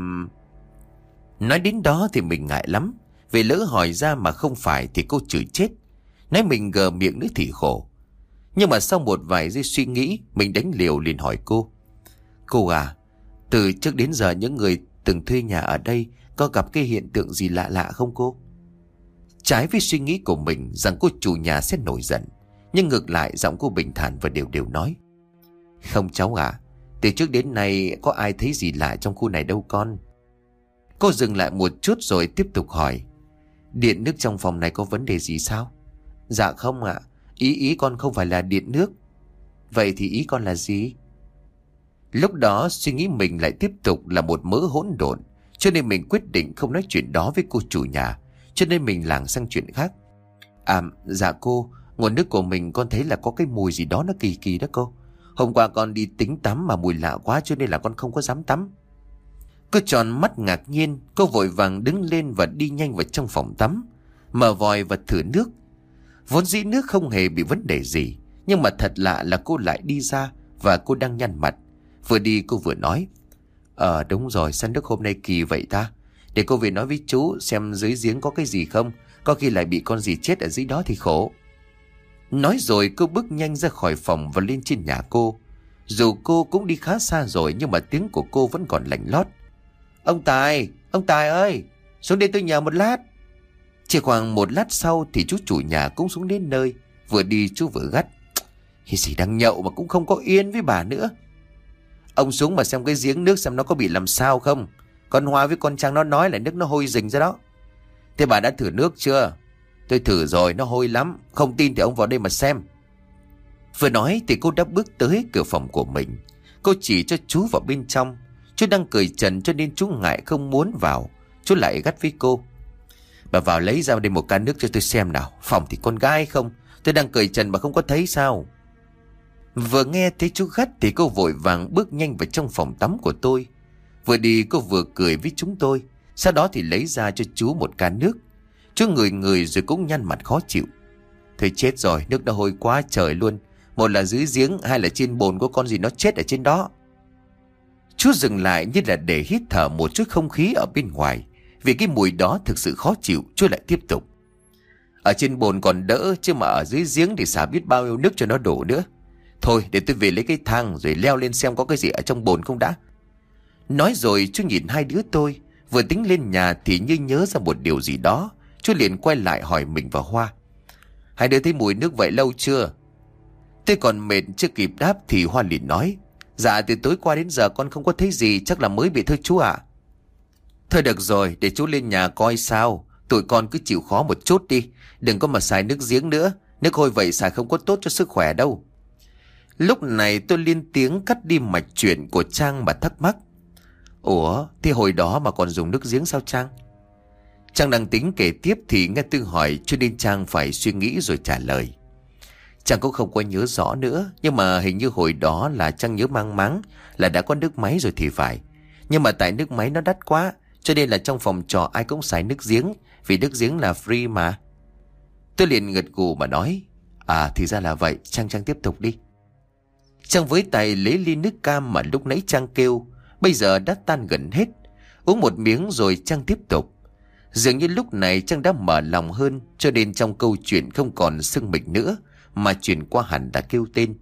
Nói đến đó thì mình ngại lắm. Vì lỡ hỏi ra mà không phải thì cô chửi chết. Nói mình gờ miệng nữa thì khổ. Nhưng mà sau một vài giây suy nghĩ, mình đánh liều liền hỏi cô. Cô à, từ trước đến giờ những người từng thuê nhà ở đây có gặp cái hiện tượng gì lạ lạ không cô? Trái với suy nghĩ của mình rằng cô chủ nhà sẽ nổi giận, nhưng ngược lại giọng cô bình thản và đều đều nói. Không cháu à, từ trước đến nay có ai thấy gì lạ trong khu này đâu con. Cô dừng lại một chút rồi tiếp tục hỏi. Điện nước trong phòng này có vấn đề gì sao? Dạ không ạ. Ý con không phải là điện nước. Vậy thì ý con là gì? Lúc đó suy nghĩ mình lại tiếp tục là một mớ hỗn độn, cho nên mình quyết định không nói chuyện đó với cô chủ nhà. Cho nên mình lảng sang chuyện khác. Dạ cô, nguồn nước của mình con thấy là có cái mùi gì đó nó kỳ kỳ đó cô. Hôm qua con đi tính tắm mà mùi lạ quá cho nên là con không có dám tắm. Cô tròn mắt ngạc nhiên. Cô vội vàng đứng lên và đi nhanh vào trong phòng tắm. mở vòi và thử nước. Vốn dĩ nước không hề bị vấn đề gì, nhưng mà thật lạ là cô lại đi ra và cô đang nhăn mặt. Vừa đi cô vừa nói: Đúng rồi, sao nước hôm nay kỳ vậy ta? Để cô về nói với chú xem dưới giếng có cái gì không, có khi lại bị con gì chết ở dưới đó thì khổ. Nói rồi cô bước nhanh ra khỏi phòng và lên trên nhà cô. Dù cô cũng đi khá xa rồi, nhưng mà tiếng của cô vẫn còn lạnh lót: ông Tài ơi, xuống đây tôi nhờ một lát. Chỉ khoảng một lát sau thì chú chủ nhà cũng xuống đến nơi. Vừa đi chú vừa gắt: cái gì đang nhậu mà cũng không có yên với bà nữa. Ông xuống mà xem cái giếng nước xem nó có bị làm sao không. Con Hoa với con Trang nó nói là nước nó hôi rình ra đó. Thế bà đã thử nước chưa? Tôi thử rồi, nó hôi lắm. Không tin thì ông vào đây mà xem. Vừa nói thì cô đã bước tới cửa phòng của mình. Cô chỉ cho chú vào bên trong. Chú đang cười trần cho nên chú ngại không muốn vào. Chú lại gắt với cô: bà vào lấy ra đây một can nước cho tôi xem nào. Phòng thì con gái không? Tôi đang cười trần mà không có thấy sao? Vừa nghe thấy chú gắt thì cô vội vàng bước nhanh vào trong phòng tắm của tôi. Vừa đi cô vừa cười với chúng tôi. Sau đó thì lấy ra cho chú một can nước. Chú ngửi rồi cũng nhăn mặt khó chịu: thôi chết rồi, nước đã hôi quá trời luôn. Một là dưới giếng, hai là trên bồn có con gì nó chết ở trên đó. Chú dừng lại như là để hít thở một chút không khí ở bên ngoài. Vì cái mùi đó thực sự khó chịu, chú lại tiếp tục: ở trên bồn còn đỡ, chứ mà ở dưới giếng thì xả biết bao nhiêu nước cho nó đổ nữa. Thôi để tôi về lấy cái thang rồi leo lên xem có cái gì ở trong bồn không đã. Nói rồi chú nhìn hai đứa tôi. Vừa tính lên nhà thì như nhớ ra một điều gì đó. Chú liền quay lại hỏi mình và Hoa: hai đứa thấy mùi nước vậy lâu chưa? Tôi còn mệt chưa kịp đáp thì Hoa liền nói: dạ từ tối qua đến giờ con không có thấy gì, chắc là mới bị thôi chú ạ. Thôi được rồi, để chú lên nhà coi sao. Tụi con cứ chịu khó một chút đi. Đừng có mà xài nước giếng nữa. Nước hôi vậy xài không có tốt cho sức khỏe đâu. Lúc này tôi lên tiếng cắt đi mạch chuyện của Trang mà thắc mắc: ủa, thì hồi đó mà còn dùng nước giếng sao Trang? Trang đang tính kể tiếp thì nghe tôi hỏi, cho nên Trang phải suy nghĩ rồi trả lời. Trang cũng không có nhớ rõ nữa, nhưng mà hình như hồi đó là Trang nhớ mang máng là đã có nước máy rồi thì phải. Nhưng mà tại nước máy nó đắt quá, cho nên là trong phòng trọ ai cũng xài nước giếng, vì nước giếng là free mà. Tôi liền gật gù mà nói: thì ra là vậy. Trang tiếp tục đi. Trang với tay lấy ly nước cam mà lúc nãy Trang kêu, bây giờ đã tan gần hết. Uống một miếng rồi Trang tiếp tục. Dường như lúc này Trang đã mở lòng hơn, cho nên trong câu chuyện không còn xưng mình nữa, mà chuyển qua hẳn đã kêu tên.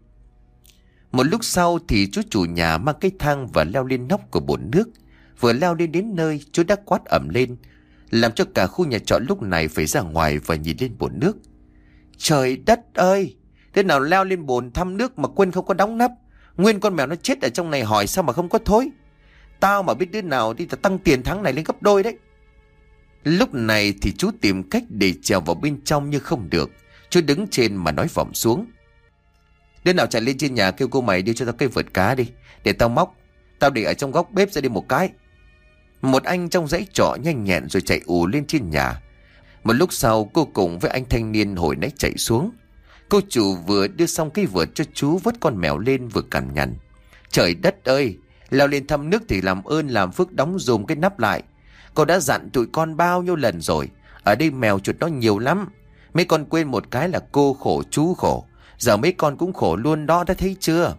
Một lúc sau thì chú chủ nhà mang cái thang và leo lên nóc của bồn nước. Vừa leo lên đến nơi, chú đã quát ầm lên, làm cho cả khu nhà trọ lúc này phải ra ngoài và nhìn lên bồn nước. Trời đất ơi! Thế nào leo lên bồn thăm nước mà quên không có đóng nắp? Nguyên con mèo nó chết ở trong này, hỏi sao mà không có thối. Tao mà biết đứa nào thì tăng tiền tháng này lên gấp đôi đấy. Lúc này thì chú tìm cách để trèo vào bên trong nhưng không được. Chú đứng trên mà nói vọng xuống: đứa nào chạy lên trên nhà kêu cô mày đưa cho tao cây vợt cá đi, để tao móc. Tao để ở trong góc bếp ra đi một cái. Một anh trong dãy trọ nhanh nhẹn rồi chạy ù lên trên nhà. Một lúc sau cô cùng với anh thanh niên hồi nãy chạy xuống. Cô chủ vừa đưa xong cây vợt cho chú vớt con mèo lên vừa cằn nhằn: trời đất ơi, leo lên thăm nước thì làm ơn làm phước đóng dùm cái nắp lại. Cô đã dặn tụi con bao nhiêu lần rồi. Ở đây mèo chuột nó nhiều lắm. Mấy con quên một cái là cô khổ chú khổ. Giờ mấy con cũng khổ luôn đó, đã thấy chưa?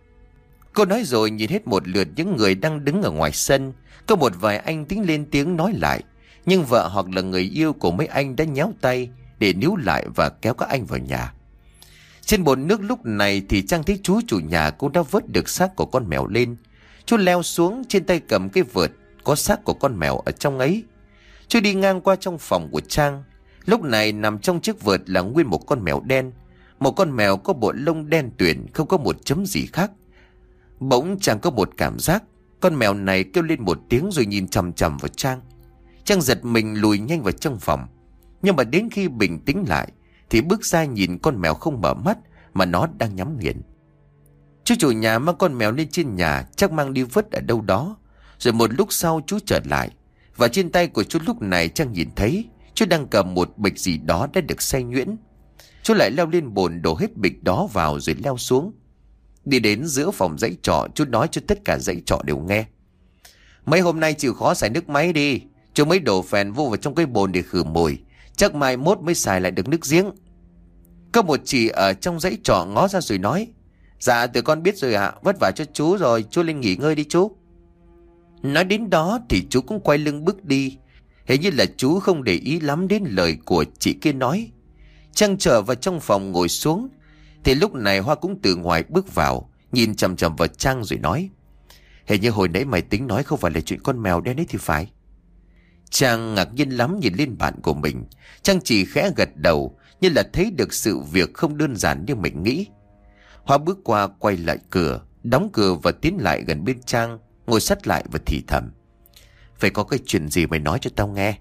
Cô nói rồi nhìn hết một lượt những người đang đứng ở ngoài sân. Có một vài anh tính lên tiếng nói lại, nhưng vợ hoặc là người yêu của mấy anh đã nhéo tay để níu lại và kéo các anh vào nhà. Trên bồn nước lúc này thì Trang thấy chú chủ nhà cũng đã vớt được xác của con mèo lên. Chú leo xuống, trên tay cầm cái vợt có xác của con mèo ở trong ấy. Chú đi ngang qua trong phòng của Trang. Lúc này nằm trong chiếc vợt là nguyên một con mèo đen. Một con mèo có bộ lông đen tuyền, không có một chấm gì khác. Bỗng Trang có một cảm giác. Con mèo này kêu lên một tiếng rồi nhìn chằm chằm vào Trang. Trang giật mình lùi nhanh vào trong phòng. Nhưng mà đến khi bình tĩnh lại thì bước ra nhìn con mèo không mở mắt mà nó đang nhắm nghiền. Chú chủ nhà mang con mèo lên trên nhà, chắc mang đi vứt ở đâu đó. Rồi một lúc sau chú trở lại, và trên tay của chú lúc này Trang nhìn thấy chú đang cầm một bịch gì đó đã được xay nhuyễn. Chú lại leo lên bồn đổ hết bịch đó vào rồi leo xuống. Đi đến giữa phòng dãy trọ, chú nói cho tất cả dãy trọ đều nghe: mấy hôm nay chịu khó xài nước máy đi. Chú mới đổ phèn vô vào trong cái bồn để khử mùi. Chắc mai mốt mới xài lại được nước giếng. Có một chị ở trong dãy trọ ngó ra rồi nói: Dạ tụi con biết rồi ạ, vất vả cho chú rồi, chú lên nghỉ ngơi đi chú. Nói đến đó thì chú cũng quay lưng bước đi. Hình như là chú không để ý lắm đến lời của chị kia nói. Trang trở vào trong phòng ngồi xuống. Thì lúc này Hoa cũng từ ngoài bước vào, nhìn chằm chằm vào Trang rồi nói: Hình như hồi nãy mày tính nói không phải là chuyện con mèo đen ấy thì phải. Trang ngạc nhiên lắm nhìn lên bạn của mình. Trang chỉ khẽ gật đầu, như là thấy được sự việc không đơn giản như mình nghĩ. Hoa bước qua quay lại cửa, đóng cửa và tiến lại gần bên Trang, ngồi sát lại và thì thầm: Phải có cái chuyện gì mày nói cho tao nghe.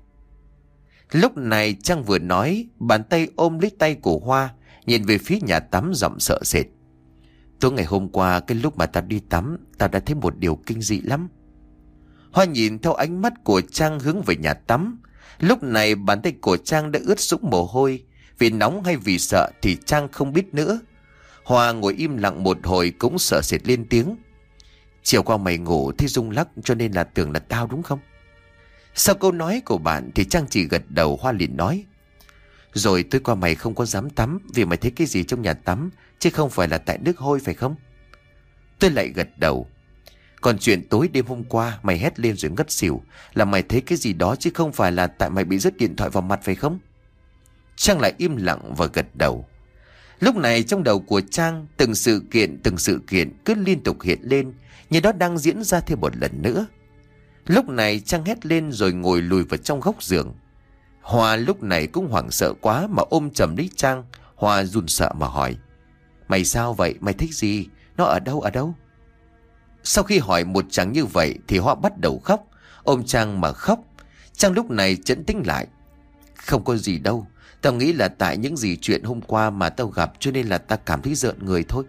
Lúc này Trang vừa nói, bàn tay ôm lấy tay của Hoa, nhìn về phía nhà tắm giọng sợ sệt: Tối ngày hôm qua cái lúc mà tao đi tắm, tao đã thấy một điều kinh dị lắm. Hoa nhìn theo ánh mắt của Trang hướng về nhà tắm. Lúc này bàn tay của Trang đã ướt sũng mồ hôi. Vì nóng hay vì sợ thì Trang không biết nữa. Hoa ngồi im lặng một hồi cũng sợ sệt lên tiếng: Chiều qua mày ngủ thấy rung lắc cho nên là tưởng là tao đúng không? Sau câu nói của bạn thì Trang chỉ gật đầu. Hoa liền nói: Rồi tối qua mày không có dám tắm vì mày thấy cái gì trong nhà tắm, chứ không phải là tại nước hôi phải không? Tôi lại gật đầu: Còn chuyện tối đêm hôm qua mày hét lên rồi ngất xỉu là mày thấy cái gì đó, chứ không phải là tại mày bị rớt điện thoại vào mặt phải không? Trang lại im lặng và gật đầu. Lúc này trong đầu của Trang, từng sự kiện cứ liên tục hiện lên, như đó đang diễn ra thêm một lần nữa. Lúc này Trang hét lên rồi ngồi lùi vào trong góc giường. Hoa lúc này cũng hoảng sợ quá mà ôm chầm lấy Trang. Hoa run sợ mà hỏi: Mày sao vậy? Mày thích gì? Nó ở đâu ở đâu? Sau khi hỏi một chàng như vậy thì Hoa bắt đầu khóc, ôm Trang mà khóc. Trang lúc này trấn tĩnh lại: Không có gì đâu, tao nghĩ là tại những gì chuyện hôm qua mà tao gặp cho nên là tao cảm thấy rợn người thôi.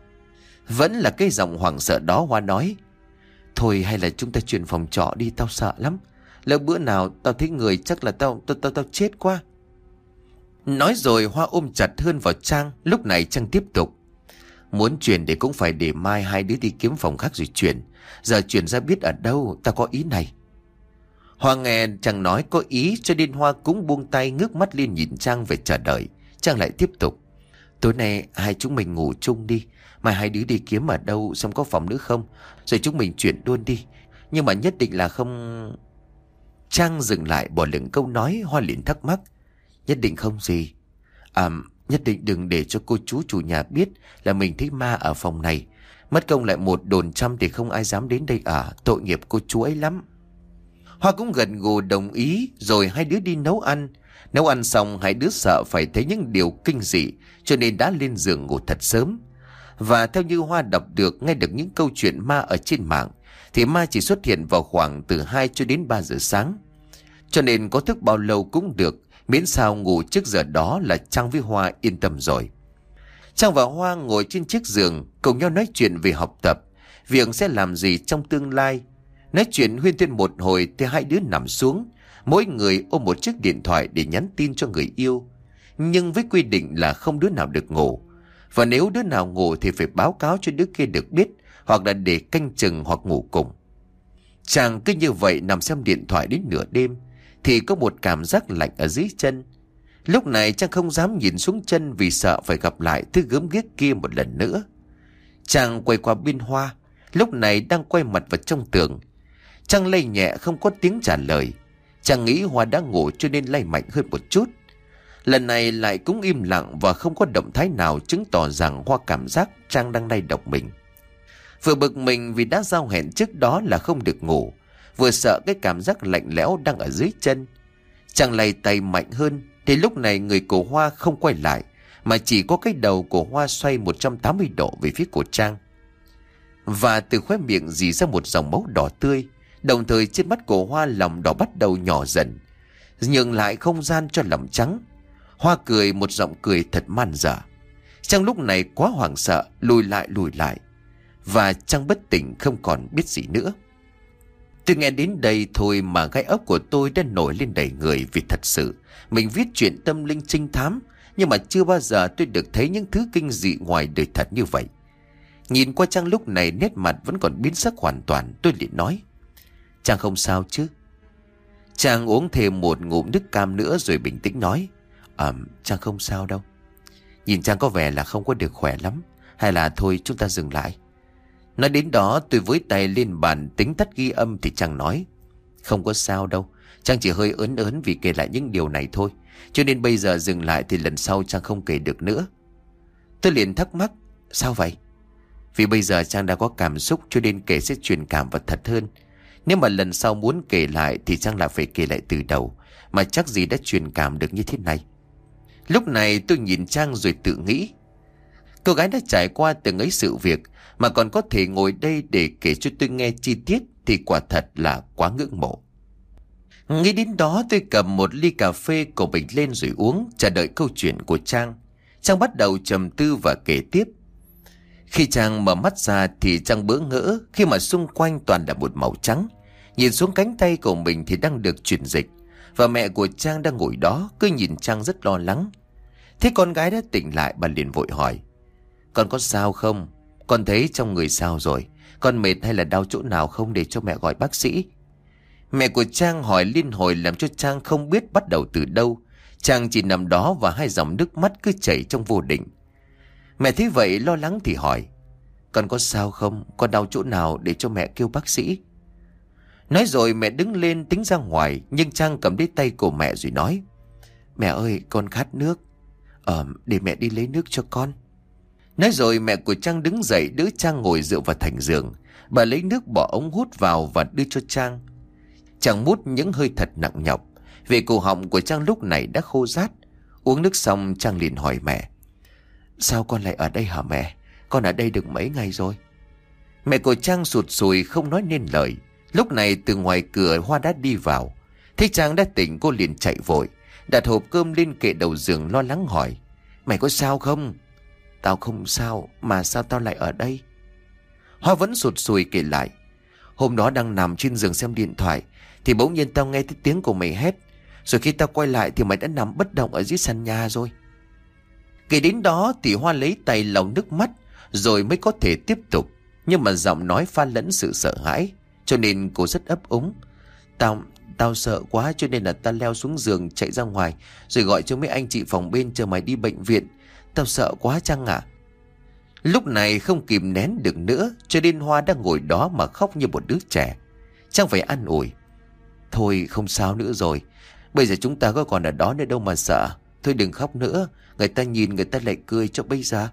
Vẫn là cái giọng hoảng sợ đó, Hoa nói: Thôi hay là chúng ta chuyển phòng trọ đi, tao sợ lắm. Lỡ bữa nào tao thấy người chắc là tao chết quá. Nói rồi Hoa ôm chặt hơn vào Trang. Lúc này Trang tiếp tục: Muốn chuyển thì cũng phải để mai hai đứa đi kiếm phòng khác rồi chuyển. Giờ chuyển ra biết ở đâu, tao có ý này. Hoa nghe Trang nói có ý cho nên Hoa cũng buông tay, ngước mắt lên nhìn Trang về chờ đợi. Trang lại tiếp tục: Tối nay hai chúng mình ngủ chung đi. Mai hai đứa đi kiếm ở đâu xem có phòng nữa không, rồi chúng mình chuyển luôn đi. Nhưng mà nhất định là không... Trang dừng lại bỏ lửng câu nói. Hoa liền thắc mắc: Nhất định không gì? Nhất định đừng để cho cô chú chủ nhà biết là mình thấy ma ở phòng này. Mất công lại một đồn trăm thì không ai dám đến đây ở. Tội nghiệp cô chú ấy lắm. Hoa cũng gần gù đồng ý. Rồi hai đứa đi nấu ăn. Nấu ăn xong hai đứa sợ phải thấy những điều kinh dị, cho nên đã lên giường ngủ thật sớm. Và theo như Hoa đọc được, nghe được những câu chuyện ma ở trên mạng, thì ma chỉ xuất hiện vào khoảng từ 2 cho đến 3 giờ sáng. Cho nên có thức bao lâu cũng được, miễn sao ngủ trước giờ đó là Trang với Hoa yên tâm rồi. Trang và Hoa ngồi trên chiếc giường cùng nhau nói chuyện về học tập, việc sẽ làm gì trong tương lai. Nói chuyện huyên thuyên một hồi thì hai đứa nằm xuống, mỗi người ôm một chiếc điện thoại để nhắn tin cho người yêu. Nhưng với quy định là không đứa nào được ngủ. Và nếu đứa nào ngủ thì phải báo cáo cho đứa kia được biết, hoặc là để canh chừng hoặc ngủ cùng. Chàng cứ như vậy nằm xem điện thoại đến nửa đêm thì có một cảm giác lạnh ở dưới chân. Lúc này Trang không dám nhìn xuống chân vì sợ phải gặp lại thứ gớm ghiếc kia một lần nữa. Chàng quay qua bên Hoa, lúc này đang quay mặt vào trong tường. Trang lay nhẹ không có tiếng trả lời. Chàng nghĩ Hoa đã ngủ cho nên lay mạnh hơn một chút. Lần này lại cũng im lặng và không có động thái nào chứng tỏ rằng Hoa cảm giác Trang đang lay động mình. Vừa bực mình vì đã giao hẹn trước đó là không được ngủ, vừa sợ cái cảm giác lạnh lẽo đang ở dưới chân. Chàng lay tay mạnh hơn thì lúc này người của Hoa không quay lại, mà chỉ có cái đầu của Hoa xoay 180 độ về phía của Trang. Và từ khóe miệng rỉ ra một dòng máu đỏ tươi, đồng thời trên mắt của Hoa lòng đỏ bắt đầu nhỏ dần, nhường lại không gian cho lòng trắng. Hoa cười một giọng cười thật man dở. Trang lúc này quá hoảng sợ, lùi lại. Và Trang bất tỉnh không còn biết gì nữa. Tôi nghe đến đây thôi mà gai ốc của tôi đã nổi lên đầy người, vì thật sự mình viết chuyện tâm linh trinh thám, nhưng mà chưa bao giờ tôi được thấy những thứ kinh dị ngoài đời thật như vậy. Nhìn qua Trang lúc này nét mặt vẫn còn biến sắc hoàn toàn, tôi liền nói: Trang không sao chứ? Trang uống thêm một ngụm nước cam nữa rồi bình tĩnh nói: Trang không sao đâu. Nhìn Trang có vẻ là không có được khỏe lắm. Hay là thôi chúng ta dừng lại. Nói đến đó tôi với tay lên bàn tính tắt ghi âm thì Trang nói: Không có sao đâu. Trang chỉ hơi ớn ớn vì kể lại những điều này thôi. Cho nên bây giờ dừng lại thì lần sau Trang không kể được nữa. Tôi liền thắc mắc: Sao vậy? Vì bây giờ Trang đã có cảm xúc cho nên kể sẽ truyền cảm và thật hơn. Nếu mà lần sau muốn kể lại thì Trang lại phải kể lại từ đầu. Mà chắc gì đã truyền cảm được như thế này. Lúc này tôi nhìn Trang rồi tự nghĩ: cô gái đã trải qua từng ấy sự việc mà còn có thể ngồi đây để kể cho tôi nghe chi tiết thì quả thật là quá ngưỡng mộ. Nghĩ đến đó tôi cầm một ly cà phê của mình lên rồi uống, chờ đợi câu chuyện của Trang. Trang bắt đầu trầm tư và kể tiếp. Khi Trang mở mắt ra thì Trang bỡ ngỡ khi mà xung quanh toàn là một màu trắng. Nhìn xuống cánh tay của mình thì đang được truyền dịch, và mẹ của Trang đang ngồi đó cứ nhìn Trang rất lo lắng. Thế con gái đã tỉnh lại, bà liền vội hỏi: Con có sao không? Con thấy trong người sao rồi? Con mệt hay là đau chỗ nào không để cho mẹ gọi bác sĩ? Mẹ của Trang hỏi liên hồi làm cho Trang không biết bắt đầu từ đâu. Trang chỉ nằm đó và hai dòng nước mắt cứ chảy trong vô định. Mẹ thấy vậy lo lắng thì hỏi: Con có sao không? Con đau chỗ nào để cho mẹ kêu bác sĩ? Nói rồi mẹ đứng lên tính ra ngoài, nhưng Trang cầm lấy tay của mẹ rồi nói: Mẹ ơi, con khát nước. Để mẹ đi lấy nước cho con. Nói rồi mẹ của Trang đứng dậy đỡ Trang ngồi dựa vào thành giường. Bà lấy nước bỏ ống hút vào và đưa cho Trang. Trang mút những hơi thật nặng nhọc, vì cổ họng của Trang lúc này đã khô rát. Uống nước xong Trang liền hỏi mẹ: Sao con lại ở đây hả mẹ? Con ở đây được mấy ngày rồi? Mẹ của Trang sụt sùi không nói nên lời. Lúc này từ ngoài cửa Hoa đã đi vào. Thấy Trang đã tỉnh, cô liền chạy vội, đặt hộp cơm lên kệ đầu giường lo lắng hỏi: Mày có sao không? Tao không sao, mà sao tao lại ở đây? Hoa vẫn sụt sùi kể lại: Hôm đó đang nằm trên giường xem điện thoại thì bỗng nhiên tao nghe thấy tiếng của mày hét. Rồi khi tao quay lại thì mày đã nằm bất động ở dưới sàn nhà rồi. Kể đến đó thì Hoa lấy tay lau nước mắt rồi mới có thể tiếp tục. Nhưng mà giọng nói pha lẫn sự sợ hãi, cho nên cô rất ấp úng: Tao sợ quá cho nên là tao leo xuống giường chạy ra ngoài, rồi gọi cho mấy anh chị phòng bên chờ mày đi bệnh viện. Tao sợ quá Trang ạ. Lúc này không kìm nén được nữa, cho nên Hoa đang ngồi đó mà khóc như một đứa trẻ. Trang phải an ủi: Thôi không sao nữa rồi. Bây giờ chúng ta có còn ở đó nữa đâu mà sợ. Thôi đừng khóc nữa, người ta nhìn người ta lại cười cho bây giờ.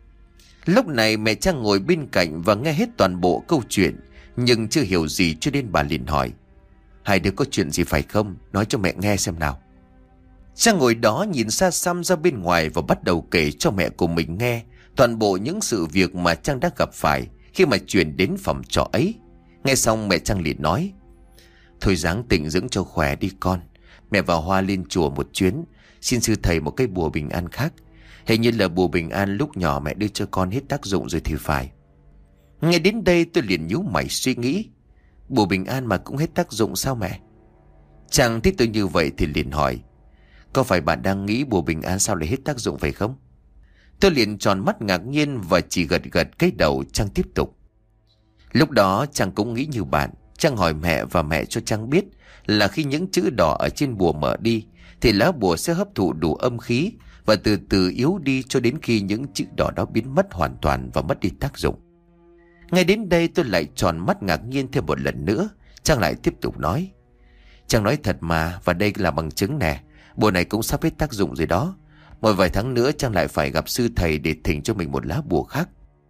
Lúc này mẹ Trang ngồi bên cạnh và nghe hết toàn bộ câu chuyện, nhưng chưa hiểu gì cho nên bà liền hỏi: Hai đứa có chuyện gì phải không? Nói cho mẹ nghe xem nào. Trang ngồi đó nhìn xa xăm ra bên ngoài và bắt đầu kể cho mẹ của mình nghe toàn bộ những sự việc mà Trang đã gặp phải khi mà chuyển đến phòng trọ ấy. Nghe xong mẹ Trang liền nói: Thôi ráng tịnh dưỡng cho khỏe đi con. Mẹ và Hoa lên chùa một chuyến, xin sư thầy một cái bùa bình an khác. Hình như là bùa bình an lúc nhỏ mẹ đưa cho con hết tác dụng rồi thì phải. Nghe đến đây tôi liền nhíu mày suy nghĩ: Bùa bình an mà cũng hết tác dụng sao mẹ? Trang thấy tôi như vậy thì liền hỏi: Có phải bạn đang nghĩ bùa bình an sao lại hết tác dụng phải không? Tôi liền tròn mắt ngạc nhiên và chỉ gật gật cái đầu. Trang tiếp tục: Lúc đó Trang cũng nghĩ như bạn. Trang hỏi mẹ và mẹ cho Trang biết là khi những chữ đỏ ở trên bùa mở đi thì lá bùa sẽ hấp thụ đủ âm khí và từ từ yếu đi cho đến khi những chữ đỏ đó biến mất hoàn toàn và mất đi tác dụng. Ngay đến đây tôi lại tròn mắt ngạc nhiên thêm một lần nữa. Trang lại tiếp tục nói: Trang nói thật mà, và đây là bằng chứng nè. Bùa này cũng sắp hết tác dụng rồi đó. Một vài tháng nữa Trang lại phải gặp sư thầy để thỉnh cho mình một lá bùa khác.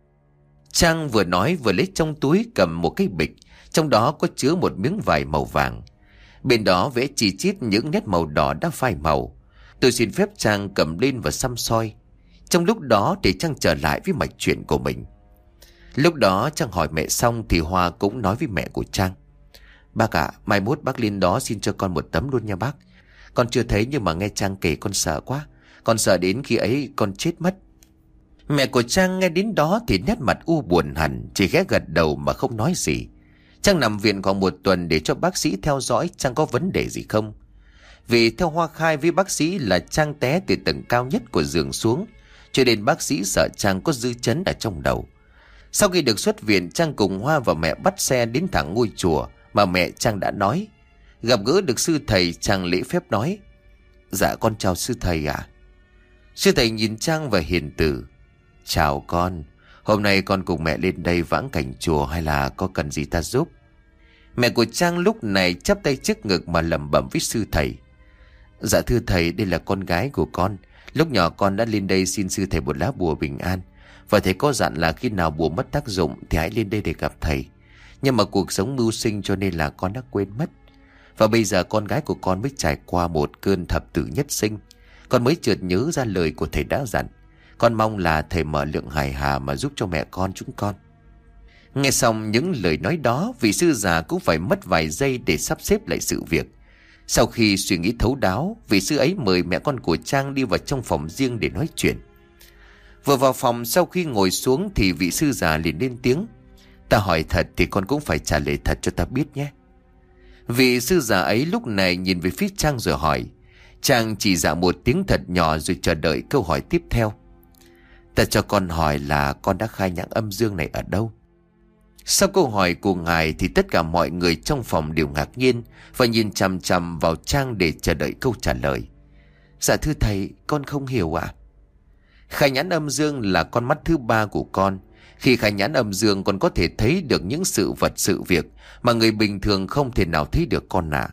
Trang vừa nói vừa lấy trong túi cầm một cái bịch, trong đó có chứa một miếng vải màu vàng. Bên đó vẽ chi chít những nét màu đỏ đã phai màu. Tôi xin phép Trang cầm lên và xăm soi. Trong lúc đó để Trang trở lại với mạch chuyện của mình. Lúc đó Trang hỏi mẹ xong thì Hoa cũng nói với mẹ của Trang: Bác ạ, mai mốt bác lên đó xin cho con một tấm luôn nha bác. Con chưa thấy nhưng mà nghe Trang kể con sợ quá. Con sợ đến khi ấy con chết mất. Mẹ của Trang nghe đến đó thì nét mặt u buồn hẳn, chỉ ghé gật đầu mà không nói gì. Trang nằm viện khoảng một tuần để cho bác sĩ theo dõi Trang có vấn đề gì không. Vì theo Hoa khai với bác sĩ là Trang té từ tầng cao nhất của giường xuống, cho nên bác sĩ sợ Trang có dư chấn ở trong đầu. Sau khi được xuất viện, Trang cùng Hoa và mẹ bắt xe đến thẳng ngôi chùa mà mẹ Trang đã nói. Gặp gỡ được sư thầy, Trang lễ phép nói: Dạ con chào sư thầy ạ. Sư thầy nhìn Trang và hiền từ: Chào con, hôm nay con cùng mẹ lên đây vãng cảnh chùa hay là có cần gì ta giúp? Mẹ của Trang lúc này chắp tay trước ngực mà lẩm bẩm với sư thầy: Dạ thưa thầy, đây là con gái của con. Lúc nhỏ con đã lên đây xin sư thầy một lá bùa bình an, và thầy có dặn là khi nào bùa mất tác dụng thì hãy lên đây để gặp thầy. Nhưng mà cuộc sống mưu sinh cho nên là con đã quên mất. Và bây giờ con gái của con mới trải qua một cơn thập tử nhất sinh, con mới chợt nhớ ra lời của thầy đã dặn. Con mong là thầy mở lượng hài hà mà giúp cho mẹ con chúng con. Nghe xong những lời nói đó, vị sư già cũng phải mất vài giây để sắp xếp lại sự việc. Sau khi suy nghĩ thấu đáo, vị sư ấy mời mẹ con của Trang đi vào trong phòng riêng để nói chuyện. Vừa vào phòng, sau khi ngồi xuống thì vị sư già liền lên tiếng: Ta hỏi thật thì con cũng phải trả lời thật cho ta biết nhé. Vị sư già ấy lúc này nhìn về phía Trang rồi hỏi. Trang chỉ dạ một tiếng thật nhỏ rồi chờ đợi câu hỏi tiếp theo. Ta cho con hỏi là con đã khai nhãn âm dương này ở đâu? Sau câu hỏi của ngài thì tất cả mọi người trong phòng đều ngạc nhiên và nhìn chằm chằm vào Trang để chờ đợi câu trả lời. Dạ thưa thầy, con không hiểu ạ. Khai nhãn âm dương là con mắt thứ ba của con. Khi khai nhãn âm dương, con có thể thấy được những sự vật sự việc mà người bình thường không thể nào thấy được con ạ.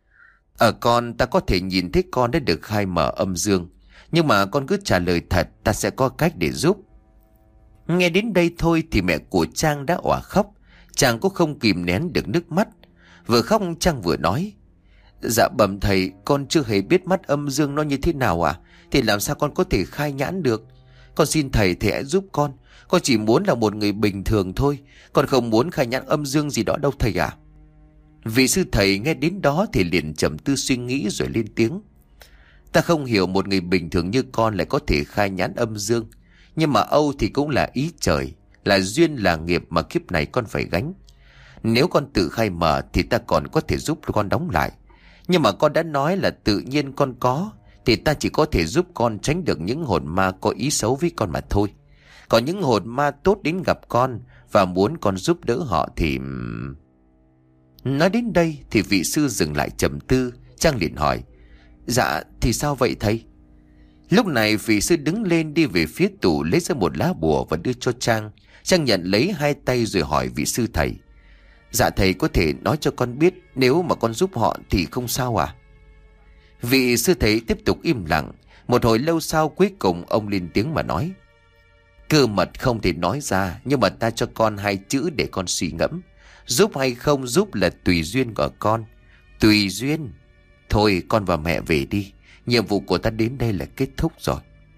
Ở con, ta có thể nhìn thấy con đã được khai mở âm dương, nhưng mà con cứ trả lời thật, ta sẽ có cách để giúp. Nghe đến đây thôi thì mẹ của Trang đã òa khóc. Trang cũng không kìm nén được nước mắt. Vừa khóc Trang vừa nói: Dạ bẩm thầy, con chưa hề biết mắt âm dương nó như thế nào ạ. Thì làm sao con có thể khai nhãn được? Con xin thầy hãy giúp con. Con chỉ muốn là một người bình thường thôi. Con không muốn khai nhãn âm dương gì đó đâu thầy ạ. Vị sư thầy nghe đến đó thì liền trầm tư suy nghĩ rồi lên tiếng: Ta không hiểu một người bình thường như con lại có thể khai nhãn âm dương. Nhưng mà Âu thì cũng là ý trời, là duyên là nghiệp mà kiếp này con phải gánh. Nếu con tự khai mở thì ta còn có thể giúp con đóng lại. Nhưng mà con đã nói là tự nhiên con có, thì ta chỉ có thể giúp con tránh được những hồn ma có ý xấu với con mà thôi. Còn những hồn ma tốt đến gặp con và muốn con giúp đỡ họ thì... Nói đến đây thì vị sư dừng lại trầm tư. Trang liền hỏi: Dạ thì sao vậy thầy? Lúc này vị sư đứng lên đi về phía tủ lấy ra một lá bùa và đưa cho Trang. Trang nhận lấy hai tay rồi hỏi vị sư thầy: Dạ thầy có thể nói cho con biết nếu mà con giúp họ thì không sao à? Vị sư thầy tiếp tục im lặng. Một hồi lâu sau cuối cùng ông lên tiếng mà nói: Cơ mật không thể nói ra, nhưng mà ta cho con hai chữ để con suy ngẫm. Giúp hay không giúp là tùy duyên của con. Tùy duyên. Thôi con và mẹ về đi. Nhiệm vụ của ta đến đây là kết thúc rồi.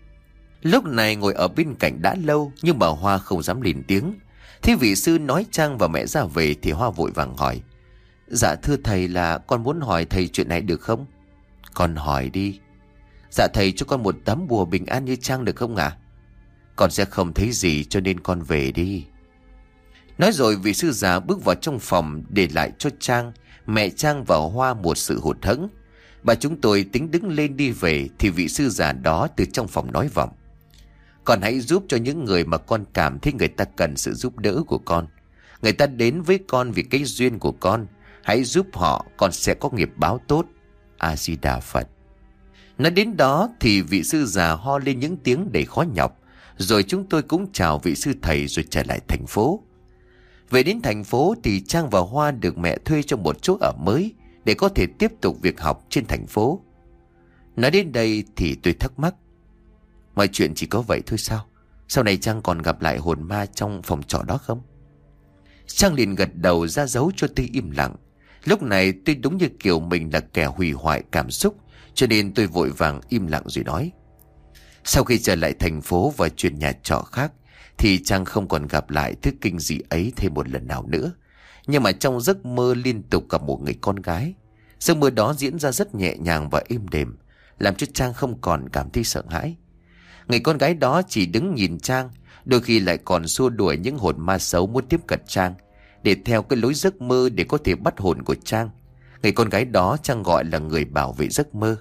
Lúc này ngồi ở bên cạnh đã lâu, nhưng bà Hoa không dám lên tiếng. Thế vị sư nói Trang và mẹ ra về thì Hoa vội vàng hỏi: Dạ thưa thầy, là con muốn hỏi thầy chuyện này được không? Con hỏi đi. Dạ thầy cho con một tấm bùa bình an như Trang được không ạ? Con sẽ không thấy gì cho nên con về đi. Nói rồi vị sư già bước vào trong phòng, để lại cho Trang, mẹ Trang và Hoa một sự hụt hẫng. Bà chúng tôi tính đứng lên đi về thì vị sư già đó từ trong phòng nói vọng: Con hãy giúp cho những người mà con cảm thấy người ta cần sự giúp đỡ của con. Người ta đến với con vì cái duyên của con. Hãy giúp họ, con sẽ có nghiệp báo tốt. A Di Đà Phật. Nói đến đó thì vị sư già ho lên những tiếng đầy khó nhọc. Rồi chúng tôi cũng chào vị sư thầy rồi trở lại thành phố. Về đến thành phố thì Trang và Hoa được mẹ thuê cho một chỗ ở mới để có thể tiếp tục việc học trên thành phố. Nói đến đây thì tôi thắc mắc: Mọi chuyện chỉ có vậy thôi sao? Sau này Trang còn gặp lại hồn ma trong phòng trọ đó không? Trang liền gật đầu ra dấu cho tôi im lặng. Lúc này tôi đúng như kiểu mình là kẻ hủy hoại cảm xúc, cho nên tôi vội vàng im lặng rồi nói: Sau khi trở lại thành phố và chuyển nhà trọ khác thì Trang không còn gặp lại thứ kinh dị ấy thêm một lần nào nữa. Nhưng mà trong giấc mơ liên tục gặp một người con gái. Giấc mơ đó diễn ra rất nhẹ nhàng và êm đềm, làm cho Trang không còn cảm thấy sợ hãi. Người con gái đó chỉ đứng nhìn Trang, đôi khi lại còn xua đuổi những hồn ma xấu muốn tiếp cận Trang, để theo cái lối giấc mơ để có thể bắt hồn của Trang. Người con gái đó Trang gọi là người bảo vệ giấc mơ.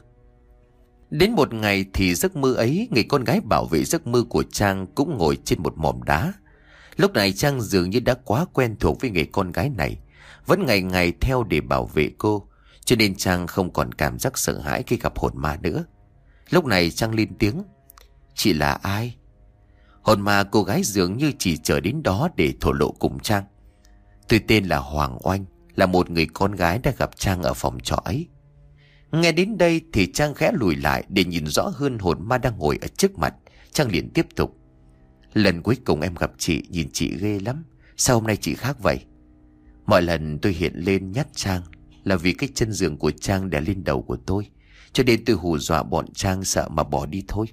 Đến một ngày thì giấc mơ ấy, người con gái bảo vệ giấc mơ của Trang cũng ngồi trên một mỏm đá. Lúc này Trang dường như đã quá quen thuộc với người con gái này, vẫn ngày ngày theo để bảo vệ cô. cho nên Trang không còn cảm giác sợ hãi khi gặp hồn ma nữa. Lúc này Trang lên tiếng: "Chị là ai?" Hồn ma cô gái dường như chỉ chờ đến đó để thổ lộ cùng Trang: "Tôi tên là Hoàng Oanh, là một người con gái đã gặp Trang ở phòng trọ ấy." Nghe đến đây thì Trang khẽ lùi lại để nhìn rõ hơn hồn ma đang ngồi ở trước mặt. Trang liền tiếp tục: "Lần cuối cùng em gặp chị, nhìn chị ghê lắm. Sao hôm nay chị khác vậy?" "Mọi lần tôi hiện lên nhát Trang là vì cái chân giường của Trang đè lên đầu của tôi, cho nên tôi hù dọa bọn Trang sợ mà bỏ đi thôi."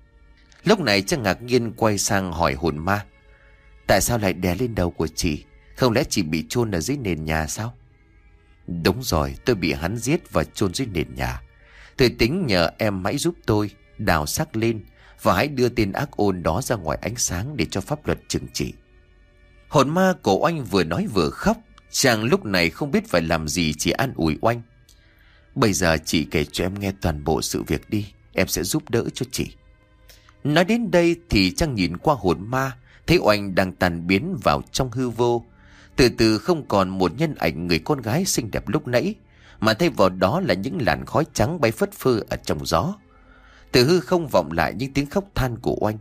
Lúc này Trang ngạc nhiên quay sang hỏi hồn ma: "Tại sao lại đè lên đầu của chị? Không lẽ chị bị chôn ở dưới nền nhà sao?" "Đúng rồi, tôi bị hắn giết và chôn dưới nền nhà. Tôi tính nhờ em hãy giúp tôi đào xác lên và hãy đưa tên ác ôn đó ra ngoài ánh sáng để cho pháp luật trừng trị." Hồn ma của Oanh vừa nói vừa khóc. Chàng lúc này không biết phải làm gì, chỉ an ủi Oanh: "Bây giờ chị kể cho em nghe toàn bộ sự việc đi, em sẽ giúp đỡ cho chị." Nói đến đây thì Trang nhìn qua hồn ma, thấy Oanh đang tan biến vào trong hư vô. Từ từ không còn một nhân ảnh người con gái xinh đẹp lúc nãy, mà thay vào đó là những làn khói trắng bay phất phơ ở trong gió. Từ hư không vọng lại những tiếng khóc than của Oanh: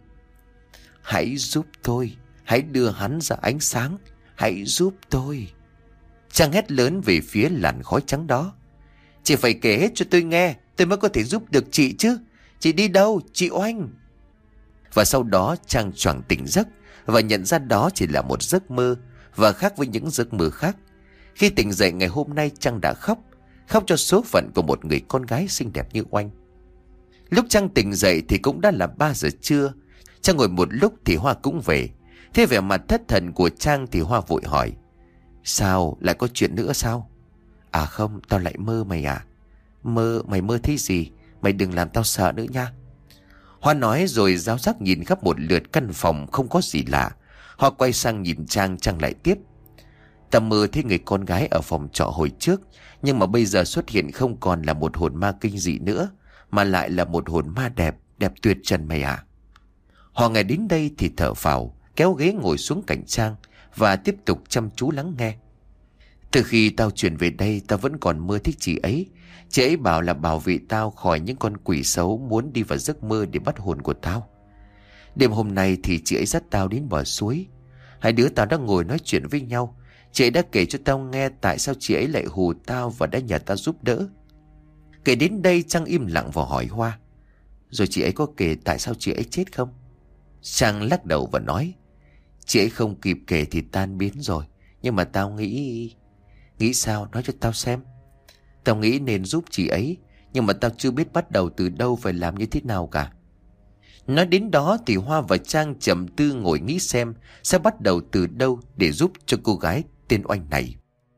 "Hãy giúp tôi, hãy đưa hắn ra ánh sáng, hãy giúp tôi." Trang hét lớn về phía làn khói trắng đó: "Chị phải kể hết cho tôi nghe, tôi mới có thể giúp được chị chứ. Chị đi đâu, chị Oanh?" Và sau đó Trang choàng tỉnh giấc và nhận ra đó chỉ là một giấc mơ, và khác với những giấc mơ khác. Khi tỉnh dậy ngày hôm nay, Trang đã khóc cho số phận của một người con gái xinh đẹp như Oanh. Lúc Trang tỉnh dậy thì cũng đã là 3 giờ trưa. Trang ngồi một lúc thì Hoa cũng về. Thế vẻ mặt thất thần của Trang thì Hoa vội hỏi: "Sao, lại có chuyện nữa sao?" "À không, tao lại mơ mày à?" Mày mơ thấy gì? Mày đừng làm tao sợ nữa nha." Hoa nói rồi giáo giác nhìn khắp một lượt căn phòng không có gì lạ. Hoa quay sang nhìn Trang lại tiếp: "Tao mơ thấy người con gái ở phòng trọ hồi trước, nhưng mà bây giờ xuất hiện không còn là một hồn ma kinh dị nữa, mà lại là một hồn ma đẹp tuyệt trần mày à." Hoa nghe đến đây thì thở phào, kéo ghế ngồi xuống cạnh Trang và tiếp tục chăm chú lắng nghe: "Từ khi tao chuyển về đây, tao vẫn còn mơ thích chị ấy. Chị ấy bảo là bảo vệ tao khỏi những con quỷ xấu muốn đi vào giấc mơ để bắt hồn của tao. Đêm hôm nay thì chị ấy dắt tao đến bờ suối. Hai đứa tao đang ngồi nói chuyện với nhau. Chị ấy đã kể cho tao nghe tại sao chị ấy lại hù tao và đã nhờ tao giúp đỡ." Kể đến đây Trang im lặng và hỏi Hoa: "Rồi chị ấy có kể tại sao chị ấy chết không?" Trang lắc đầu và nói: "Chị ấy không kịp kể thì tan biến rồi. Nhưng mà tao nghĩ..." "Nghĩ sao? Nói cho tao xem." "Tao nghĩ nên giúp chị ấy, nhưng mà tao chưa biết bắt đầu từ đâu, phải làm như thế nào cả." Nói đến đó thì Hoa và Trang trầm tư ngồi nghĩ xem sẽ bắt đầu từ đâu để giúp cho cô gái tên Oanh này.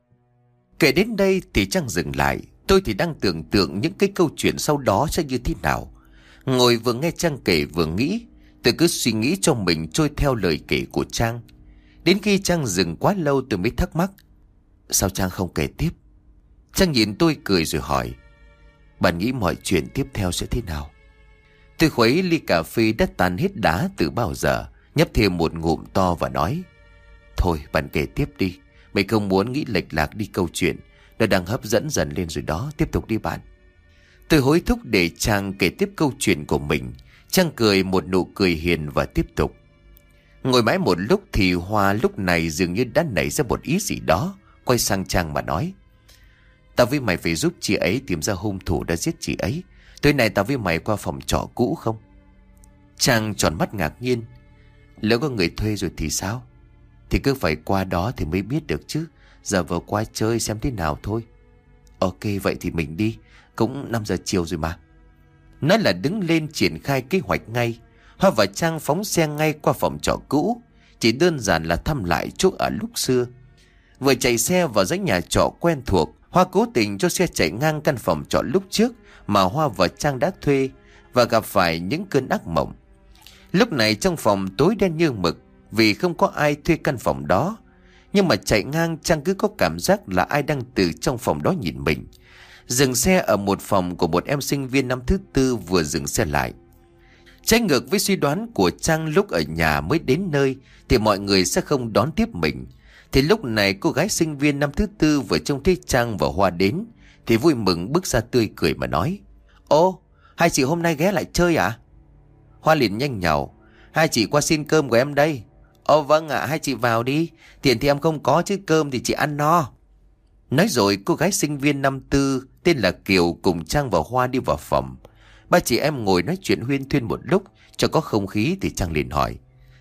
Kể đến đây thì Trang dừng lại. Tôi thì đang tưởng tượng những cái câu chuyện sau đó sẽ như thế nào. Ngồi vừa nghe Trang kể vừa nghĩ. Tôi cứ suy nghĩ cho mình trôi theo lời kể của Trang. Đến khi Trang dừng quá lâu tôi mới thắc mắc: "Sao Trang không kể tiếp?" Trang nhìn tôi cười rồi hỏi: "Bạn nghĩ mọi chuyện tiếp theo sẽ thế nào?" Tôi khuấy ly cà phê đã tan hết đá từ bao giờ, nhấp thêm một ngụm to và nói: "Thôi bạn kể tiếp đi. Mày không muốn nghĩ lệch lạc đi câu chuyện. Nó đang hấp dẫn dần lên rồi đó. Tiếp tục đi bạn." Tôi hối thúc để Trang kể tiếp câu chuyện của mình. Trang cười một nụ cười hiền và tiếp tục. Ngồi mãi một lúc thì Hoa lúc này dường như đã nảy ra một ý gì đó. Quay sang Trang mà nói: "Tao với mày phải giúp chị ấy tìm ra hung thủ đã giết chị ấy. Tối nay tao với mày qua phòng trọ cũ không?" Trang tròn mắt ngạc nhiên: "Lỡ có người thuê rồi thì sao?" "Thì cứ phải qua đó thì mới biết được chứ. Giờ vừa qua chơi xem thế nào thôi." "Ok, vậy thì mình đi. Cũng 5 giờ chiều rồi mà." Nói là đứng lên triển khai kế hoạch ngay. Hoa và Trang phóng xe ngay qua phòng trọ cũ, chỉ đơn giản là thăm lại chỗ ở lúc xưa. Vừa chạy xe vào dãy nhà trọ quen thuộc, Hoa cố tình cho xe chạy ngang căn phòng trọ lúc trước mà Hoa và Trang đã thuê, và gặp phải những cơn ác mộng. Lúc này trong phòng tối đen như mực vì không có ai thuê căn phòng đó. Nhưng mà chạy ngang Trang cứ có cảm giác là ai đang từ trong phòng đó nhìn mình. Dừng xe ở một phòng của một em sinh viên năm thứ 4 vừa dừng xe lại. Trái ngược với suy đoán của Trang lúc ở nhà mới đến nơi thì mọi người sẽ không đón tiếp mình, thì lúc này cô gái sinh viên năm thứ 4 vừa trông thấy Trang và Hoa đến thì vui mừng bước ra tươi cười mà nói: Ô, hai chị hôm nay ghé lại chơi à? Hoa liền nhanh nhảu: Hai chị qua xin cơm của em đây. Ồ vâng ạ, hai chị vào đi. Tiền thì em không có chứ cơm thì chị ăn no. Nói rồi cô gái sinh viên năm tư tên là Kiều cùng Trang và Hoa đi vào phòng. Ba chị em ngồi nói chuyện huyên thuyên một lúc cho có không khí thì Trang liền hỏi: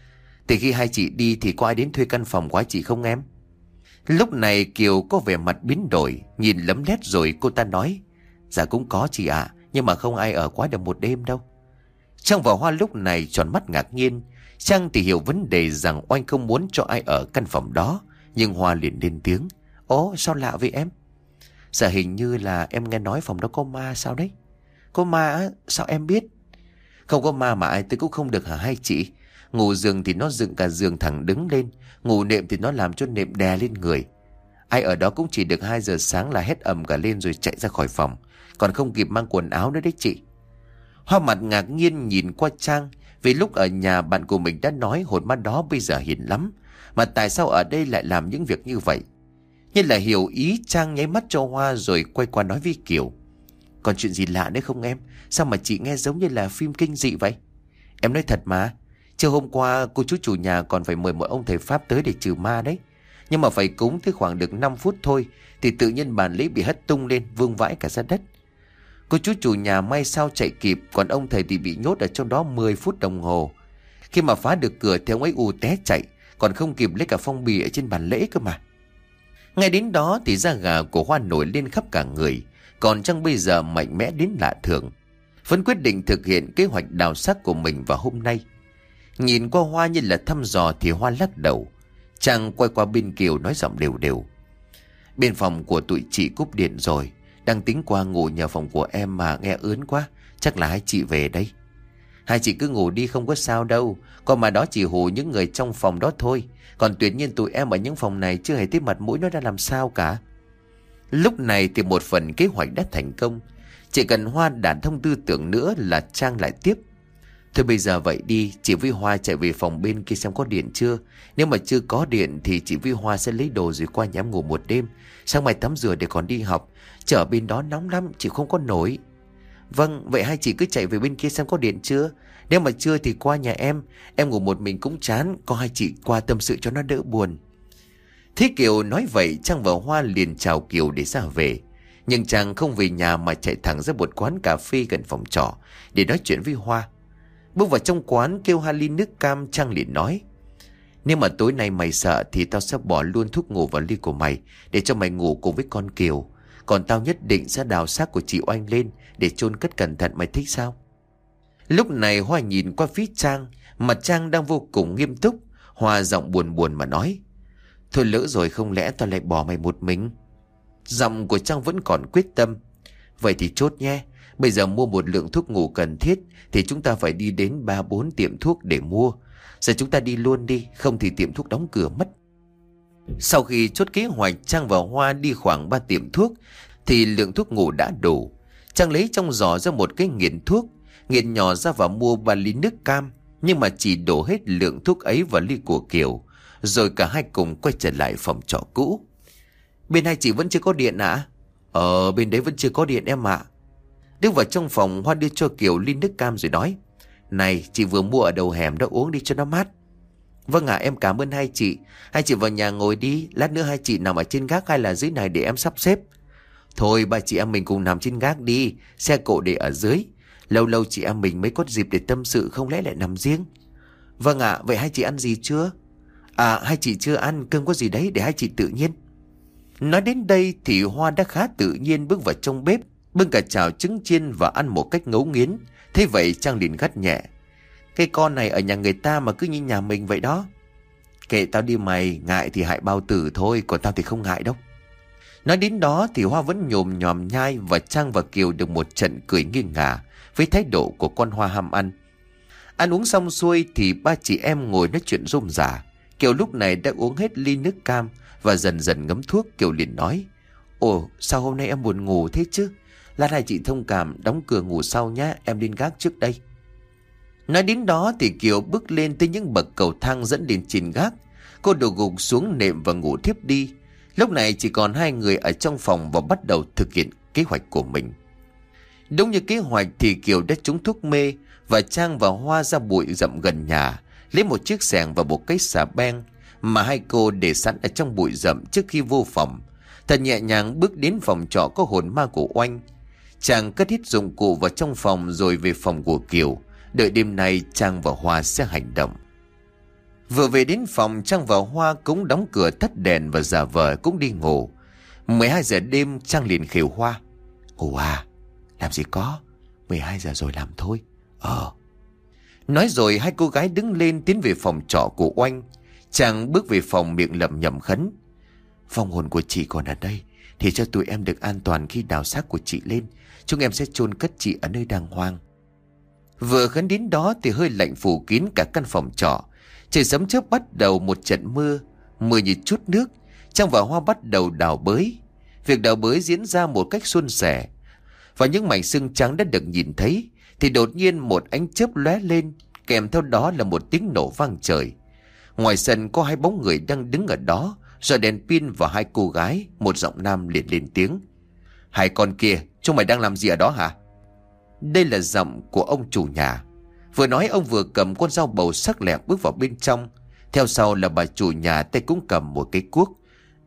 Từ khi hai chị đi thì có ai đến thuê căn phòng của hai chị không em? Lúc này Kiều có vẻ mặt biến đổi, nhìn lấm lét rồi cô ta nói: Dạ cũng có chị ạ, nhưng mà không ai ở quá được một đêm đâu. Trang và Hoa lúc này tròn mắt ngạc nhiên. Trang thì hiểu vấn đề rằng Oanh không muốn cho ai ở căn phòng đó, nhưng Hoa liền lên tiếng: Ồ, sao lạ vậy em? Dạ hình như là em nghe nói phòng đó có ma sao đấy. Có ma á? Sao em biết? Không có ma mà ai tới cũng không được hả hai chị? Ngủ giường thì nó dựng cả giường thẳng đứng lên, ngủ nệm thì nó làm cho nệm đè lên người. Ai ở đó cũng chỉ được 2 giờ sáng là hét ầm cả lên rồi chạy ra khỏi phòng, còn không kịp mang quần áo nữa đấy chị. Hoa mặt ngạc nhiên nhìn qua Trang, vì lúc ở nhà bạn của mình đã nói hồn ma đó bây giờ hiền lắm, mà tại sao ở đây lại làm những việc như vậy? Như là hiểu ý, Trang nháy mắt cho Hoa rồi quay qua nói với Kiều: Còn chuyện gì lạ nữa không em? Sao mà chị nghe giống như là phim kinh dị vậy? Em nói thật mà, chiều hôm qua cô chú chủ nhà còn phải mời một ông thầy Pháp tới để trừ ma đấy. Nhưng mà phải cúng tới khoảng được 5 phút thôi thì tự nhiên bàn lễ bị hất tung lên, vương vãi cả ra đất. Cô chú chủ nhà may sao chạy kịp, còn ông thầy thì bị nhốt ở trong đó 10 phút đồng hồ. Khi mà phá được cửa thì ông ấy ù té chạy, còn không kịp lấy cả phong bì ở trên bàn lễ cơ mà. Ngay đến đó thì da gà của Hoa nổi lên khắp cả người, còn Trang bây giờ mạnh mẽ đến lạ thường, vẫn quyết định thực hiện kế hoạch đào xác của mình vào hôm nay. Nhìn qua Hoa như là thăm dò thì Hoa lắc đầu. Trang quay qua bên Kiều nói giọng đều đều: Bên phòng của tụi chị cúp điện rồi, đang tính qua ngủ nhờ phòng của em mà nghe ớn quá, chắc là hai chị về đây. Hai chị cứ ngủ đi không có sao đâu, còn mà đó chỉ hù những người trong phòng đó thôi, còn tuyệt nhiên tụi em ở những phòng này chưa hề thấy mặt mũi nó ra làm sao cả. Lúc này thì một phần kế hoạch đã thành công, chỉ cần Hoa đản thông tư tưởng nữa là Trang lại tiếp: Thôi bây giờ vậy đi, chị với Hoa chạy về phòng bên kia xem có điện chưa. Nếu mà chưa có điện thì chị với Hoa sẽ lấy đồ rồi qua nhà em ngủ một đêm, sáng mai tắm rửa để còn đi học. Chợ bên đó nóng lắm, chị không có nổi. Vâng, vậy hai chị cứ chạy về bên kia xem có điện chưa. Nếu mà chưa thì qua nhà em ngủ một mình cũng chán, có hai chị qua tâm sự cho nó đỡ buồn. Thế Kiều nói vậy, Trang và Hoa liền chào Kiều để ra về. Nhưng Trang không về nhà mà chạy thẳng ra một quán cà phê gần phòng trọ để nói chuyện với Hoa. Bước vào trong quán kêu 2 ly nước cam, Trang liền nói: Nếu mà tối nay mày sợ thì tao sẽ bỏ luôn thuốc ngủ vào ly của mày để cho mày ngủ cùng với con Kiều. Còn tao nhất định sẽ đào xác của chị Oanh lên để chôn cất cẩn thận, mày thích sao? Lúc này Hoa nhìn qua phía Trang, mặt Trang đang vô cùng nghiêm túc. Hoa giọng buồn buồn mà nói: Thôi lỡ rồi, không lẽ tao lại bỏ mày một mình? Giọng của Trang vẫn còn quyết tâm: Vậy thì chốt nhé. Bây giờ mua một lượng thuốc ngủ cần thiết thì chúng ta phải đi đến 3-4 tiệm thuốc để mua. Giờ chúng ta đi luôn đi, không thì tiệm thuốc đóng cửa mất. Sau khi chốt kế hoạch, Trang và Hoa đi khoảng 3 tiệm thuốc thì lượng thuốc ngủ đã đủ. Trang lấy trong giỏ ra một cái nghiện thuốc, nghiện nhỏ ra và mua 3 ly nước cam, nhưng mà chỉ đổ hết lượng thuốc ấy vào ly của Kiều, rồi cả hai cùng quay trở lại phòng trọ cũ. Bên hai chị vẫn chưa có điện ạ? Bên đấy vẫn chưa có điện em ạ. Đứng vào trong phòng, Hoa đưa cho Kiều ly nước cam rồi nói: Này, chị vừa mua ở đầu hẻm đó, uống đi cho nó mát. Vâng ạ, em cảm ơn hai chị. Hai chị vào nhà ngồi đi, lát nữa hai chị nằm ở trên gác hay là dưới này để em sắp xếp. Thôi ba chị em mình cùng nằm trên gác đi, xe cộ để ở dưới. Lâu lâu chị em mình mới có dịp để tâm sự, không lẽ lại nằm riêng. Vâng ạ, vậy hai chị ăn gì chưa? Hai chị chưa ăn, cơm có gì đấy để hai chị tự nhiên. Nói đến đây thì Hoa đã khá tự nhiên bước vào trong bếp, bưng cả chảo trứng chiên và ăn một cách ngấu nghiến. Thế vậy Trang liền gắt nhẹ: Cái con này ở nhà người ta mà cứ như nhà mình vậy đó. Kệ tao đi mày, ngại thì hại bao tử thôi, còn tao thì không ngại đâu. Nói đến đó thì Hoa vẫn nhồm nhòm nhai, và Trang và Kiều được một trận cười nghiêng ngả với thái độ của con Hoa ham ăn. Ăn uống xong xuôi thì ba chị em ngồi nói chuyện rôm rả. Kiều lúc này đã uống hết ly nước cam và dần dần ngấm thuốc. Kiều liền nói: Ồ, sao hôm nay em buồn ngủ thế chứ? Lát hai chị thông cảm, đóng cửa ngủ sau nhé, em lên gác trước đây. Nói đến đó thì Kiều bước lên tới những bậc cầu thang dẫn lên trên gác. Cô đổ gục xuống nệm và ngủ thiếp đi. Lúc này chỉ còn hai người ở trong phòng và bắt đầu thực hiện kế hoạch của mình. Đúng như kế hoạch thì Kiều đã trúng thuốc mê và Trang và Hoa ra bụi rậm gần nhà, lấy một chiếc xẻng và một cái xà beng mà hai cô để sẵn ở trong bụi rậm trước khi vô phòng. Thật nhẹ nhàng bước đến phòng trọ có hồn ma của Oanh. Chàng cất hết dụng cụ vào trong phòng rồi về phòng của Kiều, đợi đêm nay Trang và Hoa sẽ hành động. Vừa về đến phòng, Trang và Hoa cũng đóng cửa tắt đèn và giả vờ cũng đi ngủ. 12 giờ đêm, Trang liền khều Hoa: "Ngủ à? Làm gì có, 12 giờ rồi làm thôi." Nói rồi hai cô gái đứng lên tiến về phòng trọ của Oanh. Chàng bước về phòng miệng lẩm nhẩm khấn: "Vong hồn của chị còn ở đây thì cho tụi em được an toàn khi đào xác của chị lên. Chúng em sẽ chôn cất chị ở nơi đàng hoàng." Vừa khấn đến đó thì hơi lạnh phủ kín cả căn phòng trọ. Trời sấm chớp bắt đầu một trận mưa, mưa như chút nước. Trang và Hoa bắt đầu đào bới. Việc đào bới diễn ra một cách suôn sẻ. Và những mảnh xương trắng đã được nhìn thấy thì đột nhiên một ánh chớp lóe lên, kèm theo đó là một tiếng nổ vang trời. Ngoài sân có hai bóng người đang đứng ở đó, rồi đèn pin vào hai cô gái. Một giọng nam liền lên tiếng: "Hai con kia, chúng mày đang làm gì ở đó hả?" Đây là giọng của ông chủ nhà. Vừa nói ông vừa cầm con dao bầu sắc lẹm bước vào bên trong. Theo sau là bà chủ nhà, tay cũng cầm một cái cuốc.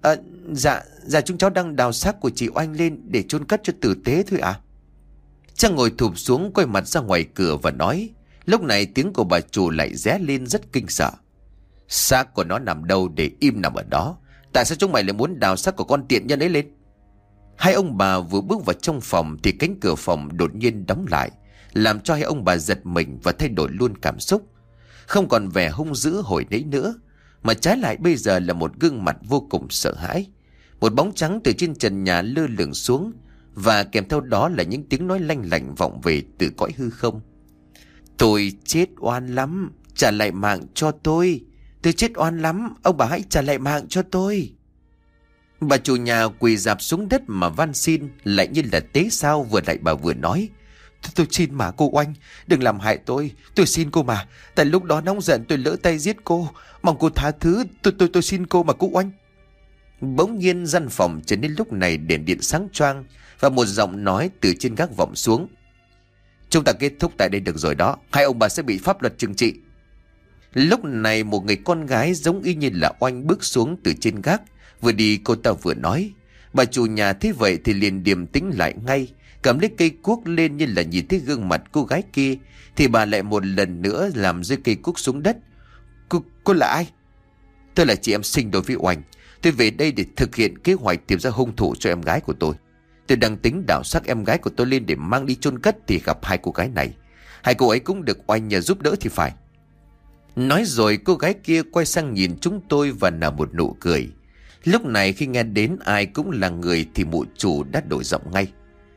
Dạ chúng cháu đang đào xác của chị Oanh lên để chôn cất cho tử tế thôi ạ." Trang ngồi thụp xuống quay mặt ra ngoài cửa và nói. Lúc này tiếng của bà chủ lại ré lên rất kinh sợ: "Xác của nó nằm đâu để im nằm ở đó? Tại sao chúng mày lại muốn đào xác của con tiện nhân ấy lên?" Hai ông bà vừa bước vào trong phòng thì cánh cửa phòng đột nhiên đóng lại, làm cho hai ông bà giật mình và thay đổi luôn cảm xúc. Không còn vẻ hung dữ hồi nãy nữa, mà trái lại bây giờ là một gương mặt vô cùng sợ hãi. Một bóng trắng từ trên trần nhà lơ lửng xuống, và kèm theo đó là những tiếng nói lanh lảnh vọng về từ cõi hư không: "Tôi chết oan lắm, trả lại mạng cho tôi. Tôi chết oan lắm, ông bà hãy trả lại mạng cho tôi." Bà chủ nhà quỳ rạp xuống đất mà van xin, lại như là tế sao, vừa lại bà vừa nói: Tôi xin mà cô Oanh, đừng làm hại tôi xin cô mà. Tại lúc đó nóng giận tôi lỡ tay giết cô, mong cô tha thứ, tôi xin cô mà cô Oanh." Bỗng nhiên gian phòng trở nên lúc này đèn điện sáng choang, và một giọng nói từ trên gác vọng xuống: "Chúng ta kết thúc tại đây được rồi đó, hai ông bà sẽ bị pháp luật trừng trị." Lúc này một người con gái giống y như là Oanh bước xuống từ trên gác. Vừa đi cô ta vừa nói. Bà chủ nhà thấy vậy thì liền điềm tĩnh lại ngay, cầm lấy cây cuốc lên, như là nhìn thấy gương mặt cô gái kia thì bà lại một lần nữa làm rơi cây cuốc xuống đất. Cô là ai?" "Tôi là chị em sinh đôi với Oanh. Tôi về đây để thực hiện kế hoạch tìm ra hung thủ cho em gái của tôi. Tôi đang tính đào xác em gái của tôi lên để mang đi chôn cất thì gặp hai cô gái này. Hai cô ấy cũng được Oanh nhờ giúp đỡ thì phải." Nói rồi cô gái kia quay sang nhìn chúng tôi và nở một nụ cười. Lúc này khi nghe đến ai cũng là người thì mụ chủ đã đổi giọng ngay: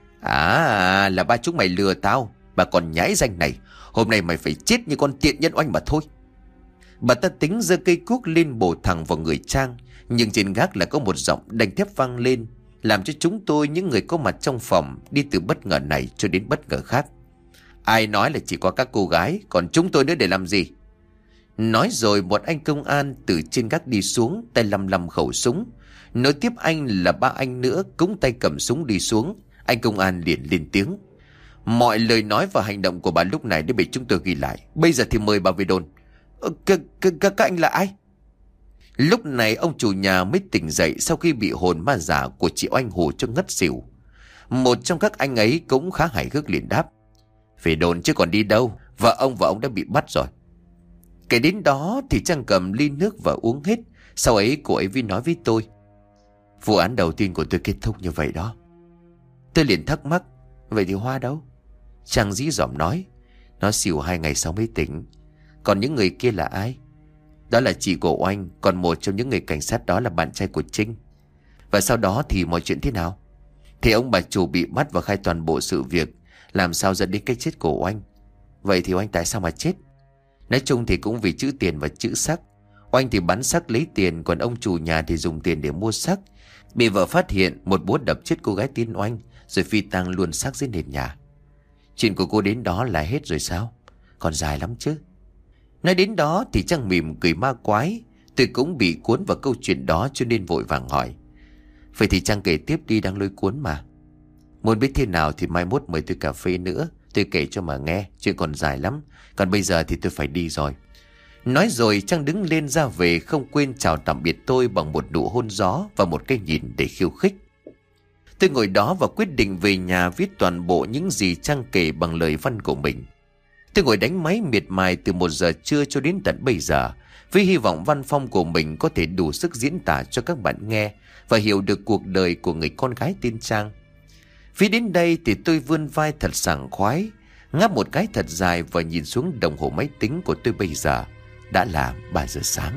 Là ba chúng mày lừa tao. Bà còn nhãi danh này, hôm nay mày phải chết như con tiện nhân Oanh mà thôi." Bà ta tính giơ cây cuốc lên bổ thẳng vào người Trang, nhưng trên gác lại có một giọng đanh thép vang lên, làm cho chúng tôi, những người có mặt trong phòng, đi từ bất ngờ này cho đến bất ngờ khác: "Ai nói là chỉ có các cô gái, còn chúng tôi nữa để làm gì?" Nói rồi một anh công an từ trên gác đi xuống, tay lăm lăm khẩu súng. Nối tiếp anh là ba anh nữa cũng tay cầm súng đi xuống. Anh công an liền lên tiếng: "Mọi lời nói và hành động của bà lúc này đã bị chúng tôi ghi lại. Bây giờ thì mời bà về đồn." Các anh là ai?" Lúc này ông chủ nhà mới tỉnh dậy sau khi bị hồn ma giả của chị Oanh hù cho ngất xỉu. Một trong các anh ấy cũng khá hài hước liền đáp: "Về đồn chứ còn đi đâu, vợ ông đã bị bắt rồi." Kể đến đó thì Trang cầm ly nước và uống hết. Sau ấy cô ấy mới nói với tôi: "Vụ án đầu tiên của tôi kết thúc như vậy đó." Tôi liền thắc mắc: "Vậy thì Hoa đâu?" Trang dí dỏm nói: "Nó xỉu 2 ngày sau mới tỉnh." "Còn những người kia là ai?" "Đó là chị của Oanh, còn một trong những người cảnh sát đó là bạn trai của Trinh." "Và sau đó thì mọi chuyện thế nào?" "Thì ông bà chủ bị bắt và khai toàn bộ sự việc, làm sao dẫn đến cái chết của Oanh." "Vậy thì Oanh tại sao mà chết?" "Nói chung thì cũng vì chữ tiền và chữ sắc. Oanh thì bán sắc lấy tiền, còn ông chủ nhà thì dùng tiền để mua sắc. Bị vợ phát hiện, một búa đập chết cô gái tên Oanh, rồi phi tang luôn xác dưới nền nhà." "Chuyện của cô đến đó là hết rồi sao? Còn dài lắm chứ." Nói đến đó thì Trang mỉm cười ma quái. Tôi cũng bị cuốn vào câu chuyện đó cho nên vội vàng hỏi: "Vậy thì Trang kể tiếp đi, đang lôi cuốn mà." Muốn biết thế nào thì mai mốt mời tôi cà phê nữa, tôi kể cho mà nghe, chuyện còn dài lắm. Còn bây giờ thì tôi phải đi rồi. Nói rồi Trang đứng lên ra về, không quên chào tạm biệt tôi bằng một nụ hôn gió và một cái nhìn để khiêu khích. Tôi ngồi đó và quyết định về nhà viết toàn bộ những gì Trang kể bằng lời văn của mình. Tôi ngồi đánh máy miệt mài từ 1 giờ trưa cho đến tận bây giờ, với hy vọng văn phong của mình có thể đủ sức diễn tả cho các bạn nghe và hiểu được cuộc đời của người con gái tên Trang. Vì đến đây thì tôi vươn vai thật sảng khoái, ngáp một cái thật dài và nhìn xuống đồng hồ máy tính của tôi bây giờ. Đã là 3 giờ sáng.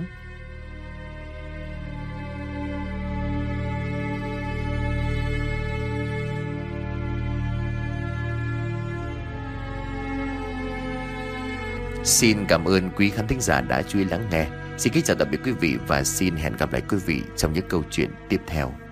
Xin cảm ơn quý khán thính giả đã chú ý lắng nghe. Xin kính chào tạm biệt quý vị và xin hẹn gặp lại quý vị trong những câu chuyện tiếp theo.